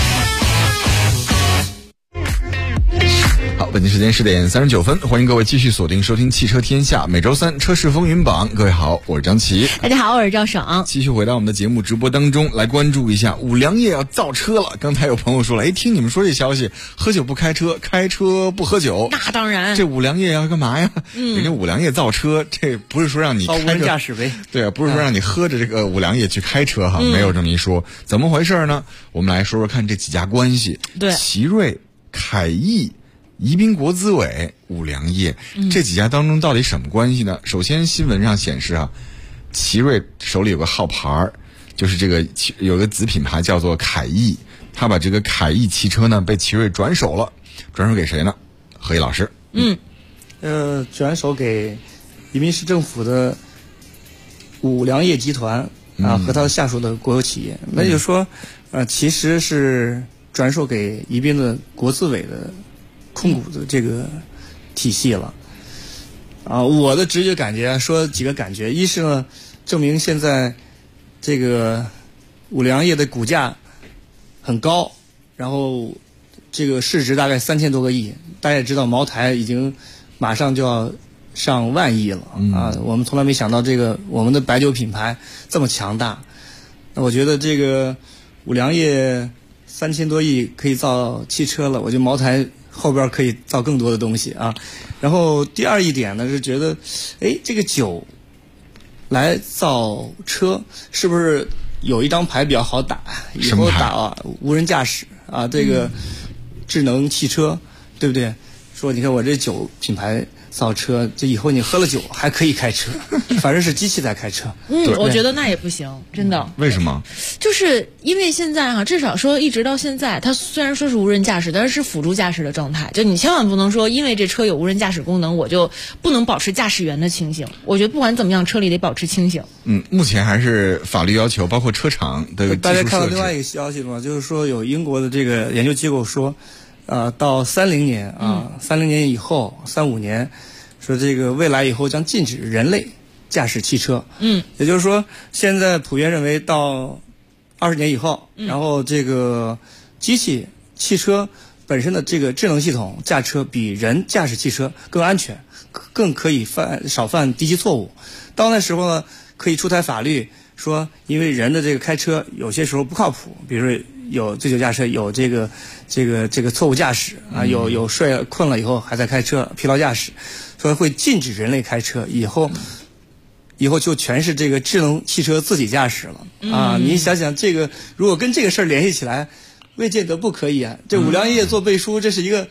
好，北京时间10点39分，欢迎各位继续锁定收听汽车天下，每周三车市风云榜。各位好，我是张琪。 大家好，我是赵爽。 继续回到我们的节目直播当中，来关注一下五粮液要造车了。刚才有朋友说了，听你们说这消息，喝酒不开车，开车不喝酒。 那当然， 这五粮液要干嘛呀？人家五粮液造车，这不是说让你开着无人驾驶呗？ 对啊，不是说让你喝着这个五粮液去开车哈，没有这么一说。怎么回事呢？我们来说说看这几家关系。 对， 奇瑞、凯翼、宜宾国资委、五粮液这几家当中到底什么关系呢？首先新闻上显示啊，奇瑞手里有个号牌，就是这个有个子品牌叫做凯翼，他把这个凯翼汽车呢被奇瑞转手了，转手给谁呢？何毅老师。 转手给宜宾市政府的五粮液集团啊和他的下属的国有企业，那就是说其实是转手给宜宾的国资委的控股的这个体系了啊。我的直觉感觉说几个感觉，一是呢证明现在这个五粮液的股价很高，然后这个市值大概3000多个亿，大家也知道茅台已经马上就要上万亿了啊！我们从来没想到这个我们的白酒品牌这么强大。那我觉得这个五粮液3000多亿可以造汽车了，我觉得茅台后边可以造更多的东西啊。然后第二一点呢是觉得，这个酒来造车是不是有一张牌比较好打？以后打无人驾驶啊，这个智能汽车，对不对？说你看我这酒品牌造车，这以后你喝了酒还可以开车，反正是机器在开车。 我觉得那也不行，真的。 为什么？ 就是因为现在至少说一直到现在，它虽然说是无人驾驶，但是辅助驾驶的状态。就你千万不能说，因为这车有无人驾驶功能，我就不能保持驾驶员的清醒。我觉得不管怎么样，车里得保持清醒。 目前还是法律要求，包括车厂的技术设置。 大家看到另外一个消息了吗？就是说有英国的这个研究机构说，到30年30年以后，35年，说这个未来以后将禁止人类驾驶汽车。也就是说，现在普遍认为到20年以后，然后这个汽车本身的这个智能系统驾车比人驾驶汽车更安全，更可以少犯低级错误。到那时候呢，可以出台法律说，因为人的这个开车有些时候不靠谱，比如说有醉酒驾车，有这个错误驾驶啊，有困了以后还在开车，疲劳驾驶，所以会禁止人类开车。以后就全是这个智能汽车自己驾驶了啊！你想想这个，如果跟这个事儿联系起来，未见得不可以啊。这五粮液做背书，这是一个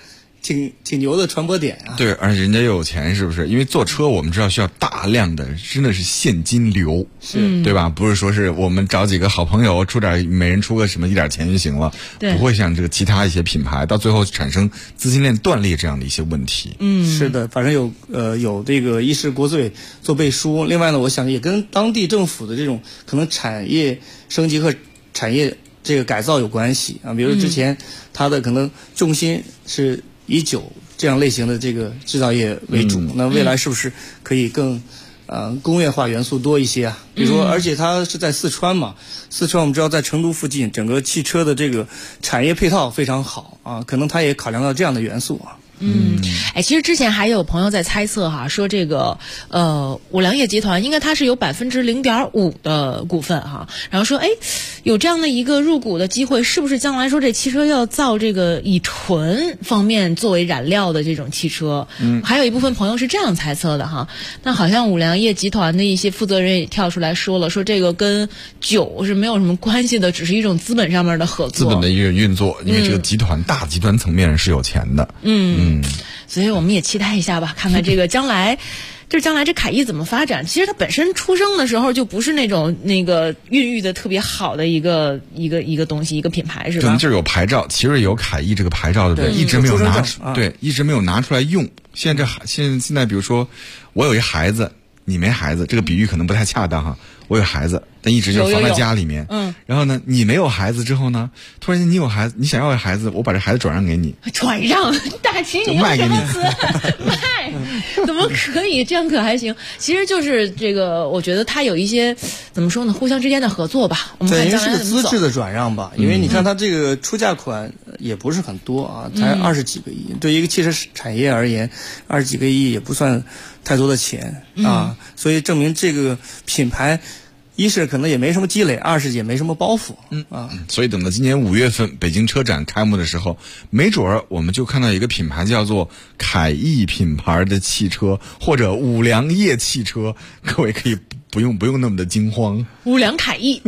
挺牛的传播点啊。 对，而且人家又有钱，是不是？因为坐车我们知道需要大量的，真的是现金流， 是对吧？不是说是我们找几个好朋友出点，每人出个什么一点钱就行了，不会像这个其他一些品牌到最后产生资金链断裂这样的一些问题。 是的，反正有这个一是国税做背书，另外呢，我想也跟当地政府的这种可能产业升级和产业这个改造有关系啊。比如之前它的可能重心是以酒这样类型的这个制造业为主，那未来是不是可以更工业化元素多一些啊？比如说，而且它是在四川嘛，四川我们知道在成都附近，整个汽车的这个产业配套非常好啊，可能它也考量到这样的元素啊。 其实之前还有朋友在猜测哈，说这个五粮液集团应该它是有0.5%的股份哈，然后说有这样的一个入股的机会，是不是将来说这汽车要造这个以醇方面作为燃料的这种汽车？还有一部分朋友是这样猜测的哈。那好像五粮液集团的一些负责人也跳出来说了，说这个跟酒是没有什么关系的，只是一种资本上面的合作， 资本的一个运作，因为这个集团大集团层面是有钱的。 所以我们也期待一下吧，看看这个将来这凯翼怎么发展。其实它本身出生的时候就不是那种那个孕育的特别好的一个东西，一个品牌是吧？ 就是有牌照，奇瑞有凯翼这个牌照，对不对？一直没有拿出，一直没有拿出来用。现在比如说我有一孩子，你没孩子，这个比喻可能不太恰当哈。我有孩子，但一直就放在家里面。然后呢，你没有孩子之后呢，突然间你有孩子，你想要个孩子，我把这孩子转让给你。 转让，大秦，你用什么词？卖？怎么可以？这样可还行？其实就是这个，我觉得它有一些怎么说呢，互相之间的合作吧。我们看将来怎么走。 是个资质的转让吧，因为你看它这个出价款也不是很多啊，才20几个亿。对于一个汽车产业而言，20几个亿也不算太多的钱啊，所以证明这个品牌。一是可能也没什么积累，二是也没什么包袱， 所以等到今年5月份北京车展开幕的时候，没准儿我们就看到一个品牌叫做凯翼品牌的汽车，或者五粮液汽车，各位可以不用那么的惊慌。 五粮凯翼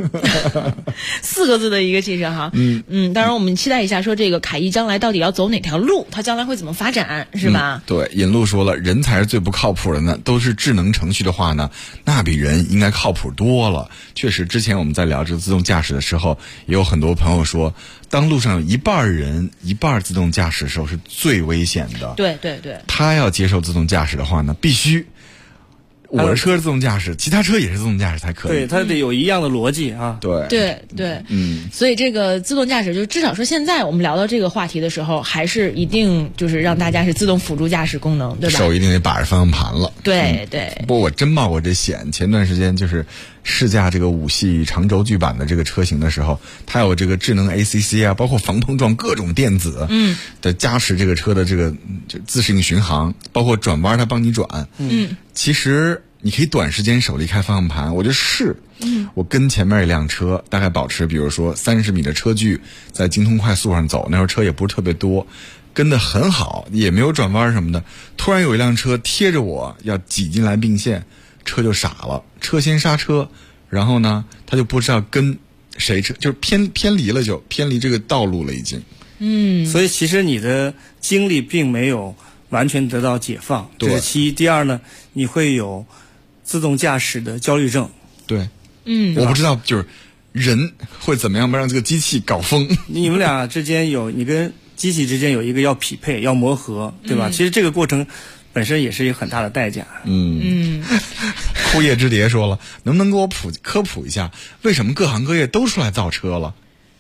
4个字的一个汽车哈，当然我们期待一下，说这个凯翼将来到底要走哪条路，它将来会怎么发展，是吧？ 对，尹路说了，人才是最不靠谱的呢，都是智能程序的话呢，那比人应该靠谱多了。确实，之前我们在聊这个自动驾驶的时候，也有很多朋友说，当路上有一半人一半自动驾驶的时候是最危险的。 对， 他要接受自动驾驶的话呢，必须我的车是自动驾驶，其他车也是自动驾驶才可以。 对，它得有一样的逻辑啊。 对，所以这个自动驾驶，就至少说现在我们聊到这个话题的时候，还是一定就是让大家是自动辅助驾驶功能，对吧？ 手一定得把着方向盘了。 对。 不过我真冒过这险，前段时间就是试驾这个5系长轴距版的这个车型的时候，它有这个智能 ACC 啊，包括防碰撞各种电子的加持这个车的这个就自适应巡航，包括转弯它帮你转。其实你可以短时间手离开方向盘，我就试。我跟前面一辆车大概保持比如说30米的车距，在京通快速上走，那时候车也不是特别多，跟得很好，也没有转弯什么的。突然有一辆车贴着我要挤进来并线，车就傻了，车先刹车，然后呢他就不知道跟谁车，就是偏离这个道路了已经。 所以其实你的精力并没有完全得到解放，这是其一。第二呢，你会有自动驾驶的焦虑症。 对，我不知道就是人会怎么样让这个机器搞疯。 你们俩之间你跟机器之间有一个要匹配要磨合，对吧？其实这个过程本身也是一个很大的代价。 枯叶之蝶说了，能不能给我科普一下，为什么各行各业都出来造车了？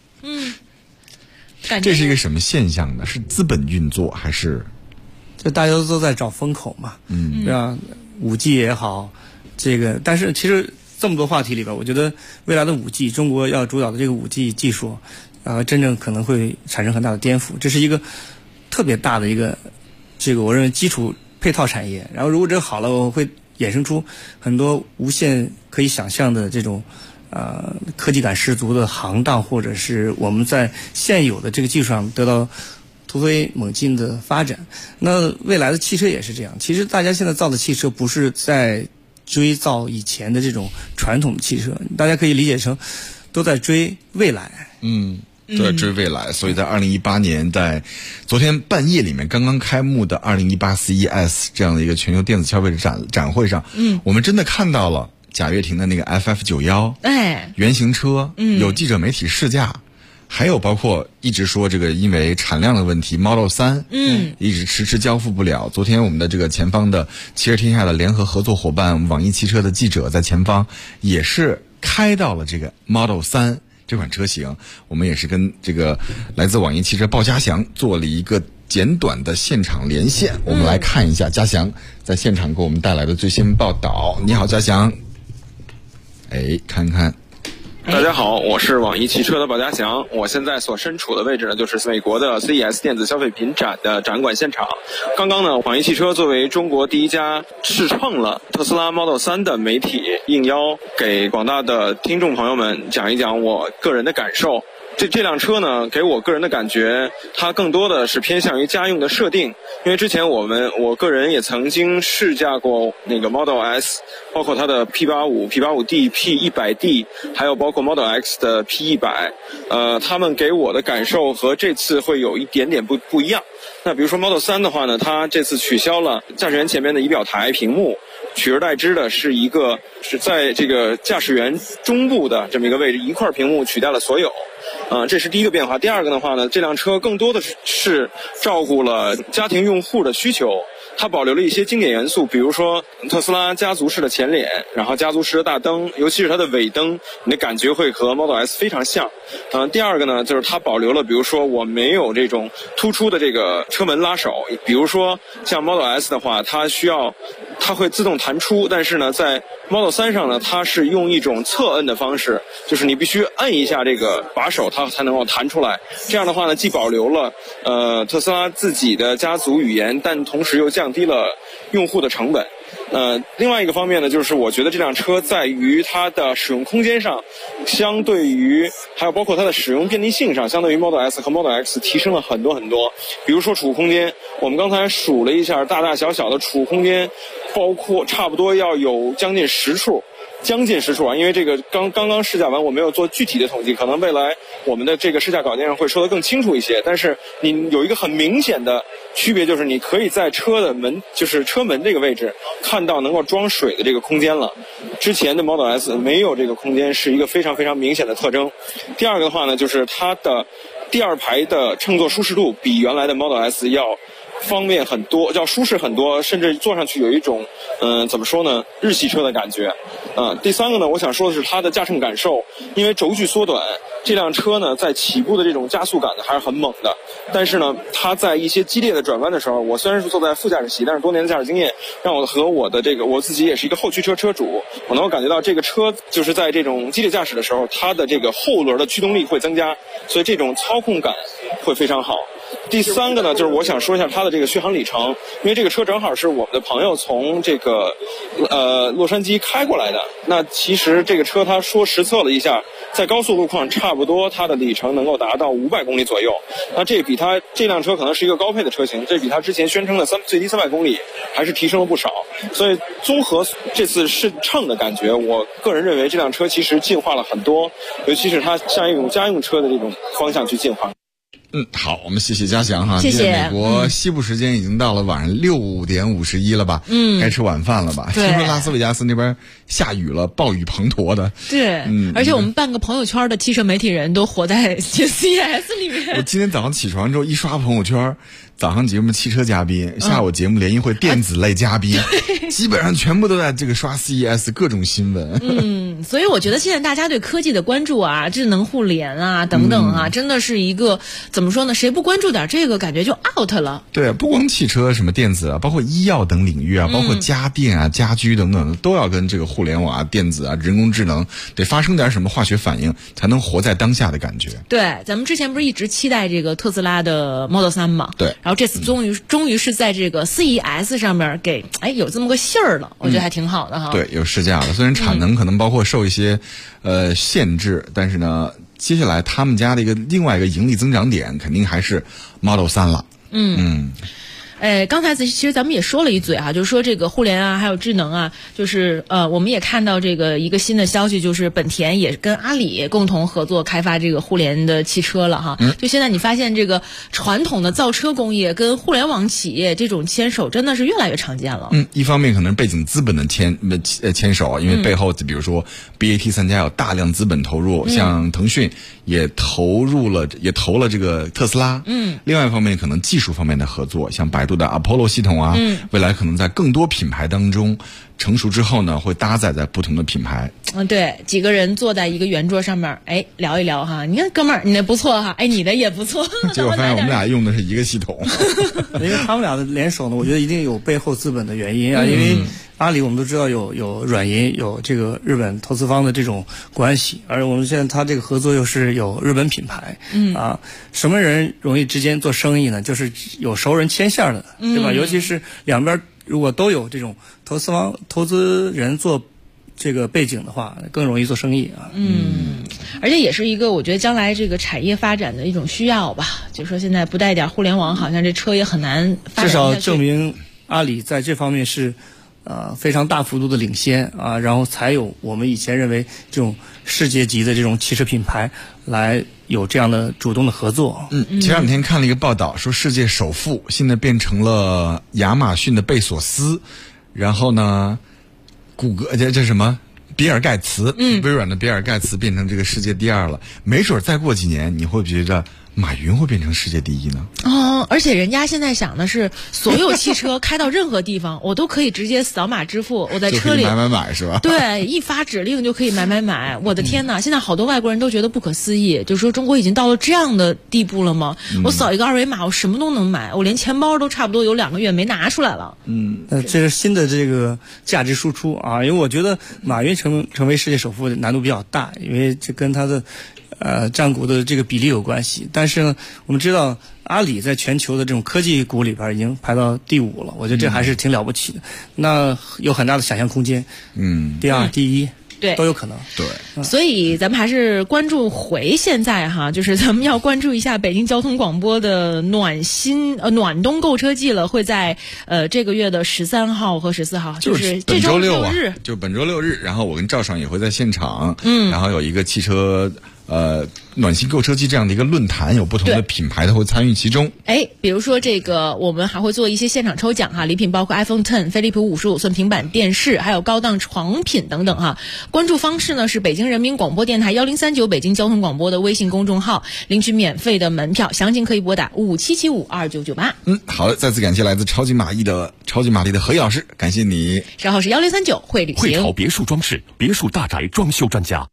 这是一个什么现象呢？是资本运作还是？ 就大家都在找风口嘛，对吧？5G 也好，这个，但是其实这么多话题里边，我觉得未来的5G，中国要主导的这个5G 技术，真正可能会产生很大的颠覆。这是一个特别大的一个，这个我认为基础配套产业。然后如果这个好了，我会衍生出很多无限可以想象的这种。科技感十足的行当，或者是我们在现有的这个技术上得到突飞猛进的发展。那未来的汽车也是这样。其实大家现在造的汽车不是在追造以前的这种传统的汽车，大家可以理解成都在追未来。 都在追未来。所以在2018年，在昨天半夜里面刚刚开幕的2018 CES 这样的一个全球电子消费者展会上，我们真的看到了贾跃亭的那个 FF91，原型车，有记者媒体试驾。还有包括一直说这个因为产量的问题 Model 3一直迟迟交付不了。昨天我们的这个前方的汽车天下的联合合作伙伴网易汽车的记者在前方也是开到了这个 Model 3这款车型，我们也是跟这个来自网易汽车鲍家祥做了一个简短的现场连线，我们来看一下家祥在现场给我们带来的最新报道。你好，家祥。看看。 大家好，我是网易汽车的鲍家祥。我现在所身处的位置呢，就是美国的 CES 电子消费品展的展馆现场。刚刚呢，网易汽车作为中国第一家试乘了特斯拉 Model 3的媒体，应邀给广大的听众朋友们讲一讲我个人的感受。这辆车呢，给我个人的感觉，它更多的是偏向于家用的设定。因为之前我个人也曾经试驾过那个 Model S， 包括它的 P85D、P100D， 还有包括 Model X 的 P100。他们给我的感受和这次会有一点点不一样。那比如说 Model 3的话呢，它这次取消了驾驶员前面的仪表台屏幕，取而代之的是在这个驾驶员中部的这么一个位置，一块屏幕取代了所有。这是第一个变化。第二个的话呢，这辆车更多的是照顾了家庭用户的需求，它保留了一些经典元素，比如说特斯拉家族式的前脸，然后家族式的大灯，尤其是它的尾灯，你的感觉会和 Model S 非常像。第二个呢，就是它保留了，比如说我没有这种突出的这个车门拉手，比如说像 Model S 的话，它会自动弹出，但是呢，在 Model 3上呢，它是用一种侧摁的方式，就是你必须摁一下这个把手，它才能够弹出来。这样的话呢，既保留了特斯拉自己的家族语言，但同时又降低了用户的成本。另外一个方面呢，就是我觉得这辆车在于它的使用空间上，相对于还有包括它的使用便利性上，相对于 Model S 和 Model X 提升了很多很多。比如说储物空间，我们刚才数了一下大大小小的储物空间，包括差不多要有将近10处啊，因为这个刚刚试驾完，我没有做具体的统计，可能未来我们的这个试驾稿件上会说得更清楚一些。但是你有一个很明显的区别，就是你可以在车的门，就是车门这个位置看到能够装水的这个空间了。之前的 Model S 没有这个空间，是一个非常非常明显的特征。第二个的话呢，就是它的第二排的乘坐舒适度比原来的 Model S 要方便很多，要舒适很多，甚至坐上去有一种怎么说呢，日系车的感觉。第三个呢，我想说的是它的驾乘感受，因为轴距缩短，这辆车呢在起步的这种加速感呢还是很猛的。但是呢，它在一些激烈的转弯的时候，我虽然是坐在副驾驶席，但是多年的驾驶经验让我和我自己也是一个后驱车车主，我能够感觉到这个车就是在这种激烈驾驶的时候，它的这个后轮的驱动力会增加，所以这种操控感会非常好。第三个呢，就是我想说一下它的这个续航里程，因为这个车正好是我们的朋友从这个洛杉矶开过来的。那其实这个车他说实测了一下，在高速路况差不多它的里程能够达到500公里左右。那这比它这辆车可能是一个高配的车型，这比它之前宣称的最低300公里还是提升了不少。所以综合这次试乘的感觉，我个人认为这辆车其实进化了很多，尤其是它向一种家用车的这种方向去进化。 好，我们谢谢家祥哈。 谢谢。 现在美国西部时间已经到了晚上6点51了吧？该吃晚饭了吧？听说拉斯维加斯那边下雨了，暴雨滂沱的。 对，而且我们半个朋友圈的汽车媒体人都活在 CES 里面。 我今天早上起床之后一刷朋友圈，早上节目汽车嘉宾，下午节目联谊会电子类嘉宾，基本上全部都在这个刷 CES 各种新闻。 所以我觉得现在大家对科技的关注啊，智能互联啊等等啊，真的是一个怎么说呢？谁不关注点这个，感觉就 out 了。 对，不光汽车，什么电子啊，包括医药等领域啊，包括家电啊、家居等等，都要跟这个互联网啊、电子啊、人工智能得发生点什么化学反应，才能活在当下的感觉。 对，咱们之前不是一直期待这个特斯拉的 Model 3嘛？ 对。 然后这次终于是在这个 CES 上面给有这么个信儿了，我觉得还挺好的哈。 对，有试驾了，虽然产能可能包括受一些限制，但是呢，接下来他们家的另外一个盈利增长点肯定还是 Model 3了。 刚才其实咱们也说了一嘴哈，就是说这个互联啊，还有智能啊，就是我们也看到这个一个新的消息，就是本田也跟阿里共同合作开发这个互联的汽车了哈。就现在你发现这个传统的造车工业跟互联网企业这种牵手真的是越来越常见了。 一方面可能背景资本的牵手，因为背后比如说 BAT3家有大量资本投入，像腾讯也投了这个特斯拉。另外一方面可能技术方面的合作，像百度的 Apollo 系统啊，未来可能在更多品牌当中成熟之后呢，会搭载在不同的品牌。 对，几个人坐在一个圆桌上面，聊一聊哈。你看哥们儿，你那不错哈，你的也不错。 结果发现我们俩用的是一个系统。 因为他们俩的联手呢，我觉得一定有背后资本的原因啊。因为阿里我们都知道有软银，有这个日本投资方的这种关系，而我们现在他这个合作又是有日本品牌。什么人容易之间做生意呢？就是有熟人牵线的，对吧？尤其是两边如果都有这种投资人做这个背景的话，更容易做生意啊。 而且也是一个我觉得将来这个产业发展的一种需要吧。就说现在不带点互联网，好像这车也很难发展下去。 至少证明阿里在这方面是非常大幅度的领先啊，然后才有我们以前认为这种世界级的这种汽车品牌来有这样的主动的合作。 前两天看了一个报道，说世界首富现在变成了亚马逊的贝索斯，然后呢，谷歌这什么比尔盖茨，微软的比尔盖茨变成这个世界第2了。没准再过几年，你会觉得马云会变成世界第1呢？ 而且人家现在想的是，所有汽车开到任何地方，我都可以直接扫码支付，我在车里买是吧？ 对，一发指令就可以买。我的天哪！现在好多外国人都觉得不可思议，就是说中国已经到了这样的地步了吗？我扫一个二维码，我什么都能买，我连钱包都差不多有2个月没拿出来了。 这是新的这个价值输出啊！因为我觉得马云成为世界首富的难度比较大，因为这跟他的占股的这个比例有关系。但是呢，我们知道阿里在全球的这种科技股里边已经排到第5了，我觉得这还是挺了不起的。那有很大的想象空间。第2、第1。 对， 都有可能。 对， 所以咱们还是关注回现在哈，就是咱们要关注一下北京交通广播的暖冬购车季了，会在这个月的13号和14号，就是这周6日， 就本周6日。然后我跟赵爽也会在现场，然后有一个汽车暖心购车季这样的一个论坛，有不同的品牌都会参与其中。 比如说这个我们还会做一些现场抽奖哈，礼品包括 iPhone X、飞利浦55寸平板电视，还有高档床品等等哈。关注方式呢是北京人民广播电台1039北京交通广播的微信公众号，领取免费的门票，详情可以拨打57752998。 好的，再次感谢来自超级玛丽的何毅老师，感谢你。 稍后是1039会旅行。 汇潮别墅装饰，别墅大宅装修专家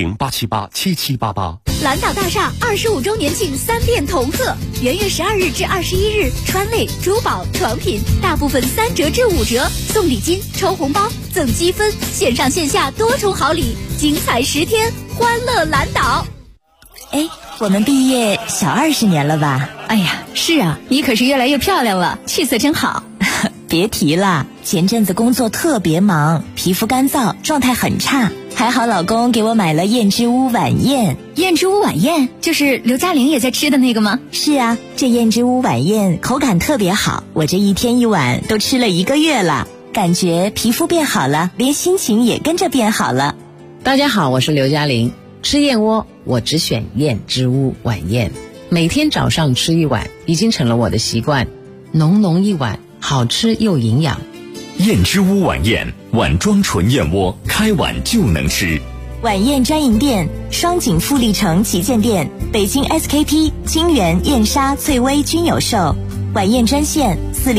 ，400-878-7788。 蓝岛大厦25周年庆3店同贺，元月12日至21日，川类、珠宝、床品大部分3折至5折，送礼金、抽红包、赠积分，线上线下多重好礼，精彩10天，欢乐蓝岛。 我们毕业小20年了吧？ 哎呀，是啊，你可是越来越漂亮了，气色真好。 别提了，前阵子工作特别忙，皮肤干燥，状态很差。还好老公给我买了燕之屋晚宴。 燕之屋晚宴就是刘嘉玲也在吃的那个吗？ 是啊，这燕之屋晚宴口感特别好，我这一天一碗都吃了1个月了，感觉皮肤变好了，连心情也跟着变好了。 大家好，我是刘嘉玲。吃燕窝我只选燕之屋晚宴，每天早上吃1碗已经成了我的习惯，浓浓一碗，好吃又营养。 燕之屋晚宴，碗装纯燕窝，开碗就能吃。 晚宴专营店：双井富力城旗舰店、北京 SKP、金源、燕莎、翠微均有售。晚宴专线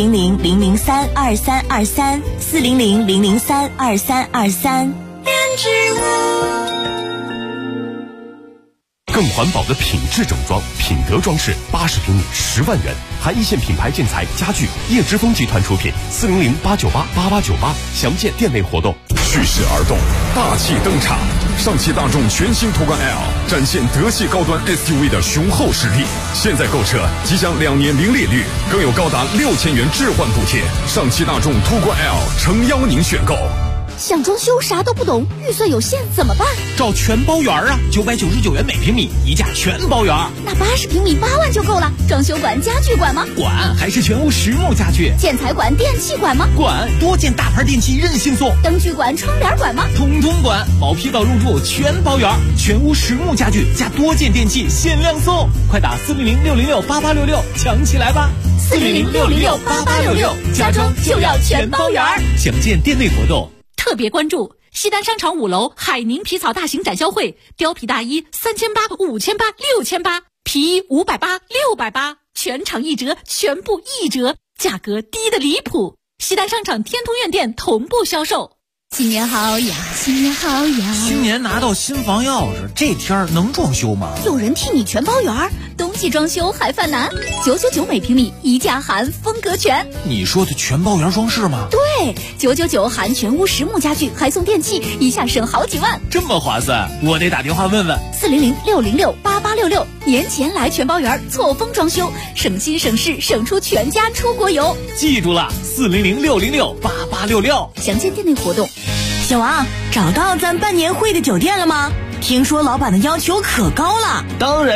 ：400-003-2323，400-003-2323。 燕之屋。更环保的品质整装，品德装饰，80平米10万元，含一线品牌建材家具，叶之峰集团出品，400-898-8898，详见店内活动。 蓄势而动，大气登场，上汽大众全新途观 L 展现德系高端 SUV 的雄厚实力。现在购车即享2年零利率，更有高达6000元置换补贴。上汽大众途观 L 诚邀您选购。 想装修啥都不懂，预算有限怎么办？ 找全包园啊，999元每平米，一价全包园。 那80平米8万就够了。装修管、家具管吗？ 管，还是全屋实木家具。 建材管、电器管吗？ 管，多件大牌电器任性送。 灯具管、窗帘管吗？ 通通管，毛坯到入住全包园，全屋实木家具加多件电器限量送，快打400-606-8866抢起来吧 ！400-606-8866，家装就要全包园。 详见店内活动。 特别关注西单商场5楼海宁皮草大型展销会，貂皮大衣3800、5800、6800，皮衣580、680，全场1折，全部1折，价格低得离谱。西单商场天通苑店同步销售。 新年好呀，新年好呀！ 新年拿到新房钥匙，这天儿能装修吗？ 有人替你全包圆，冬季装修还犯难，999每平米，一价含风格全。 你说的全包圆装饰吗？ 对，999含全屋实木家具，还送电器，一下省好几万， 这么划算，我得打电话问问。 400-606-8866，年前来全包圆，错峰装修，省心省事，省出全家出国游。 记住了，400-606-8866， 详见店内活动。 小王，找到咱办年会的酒店了吗？听说老板的要求可高了。 当然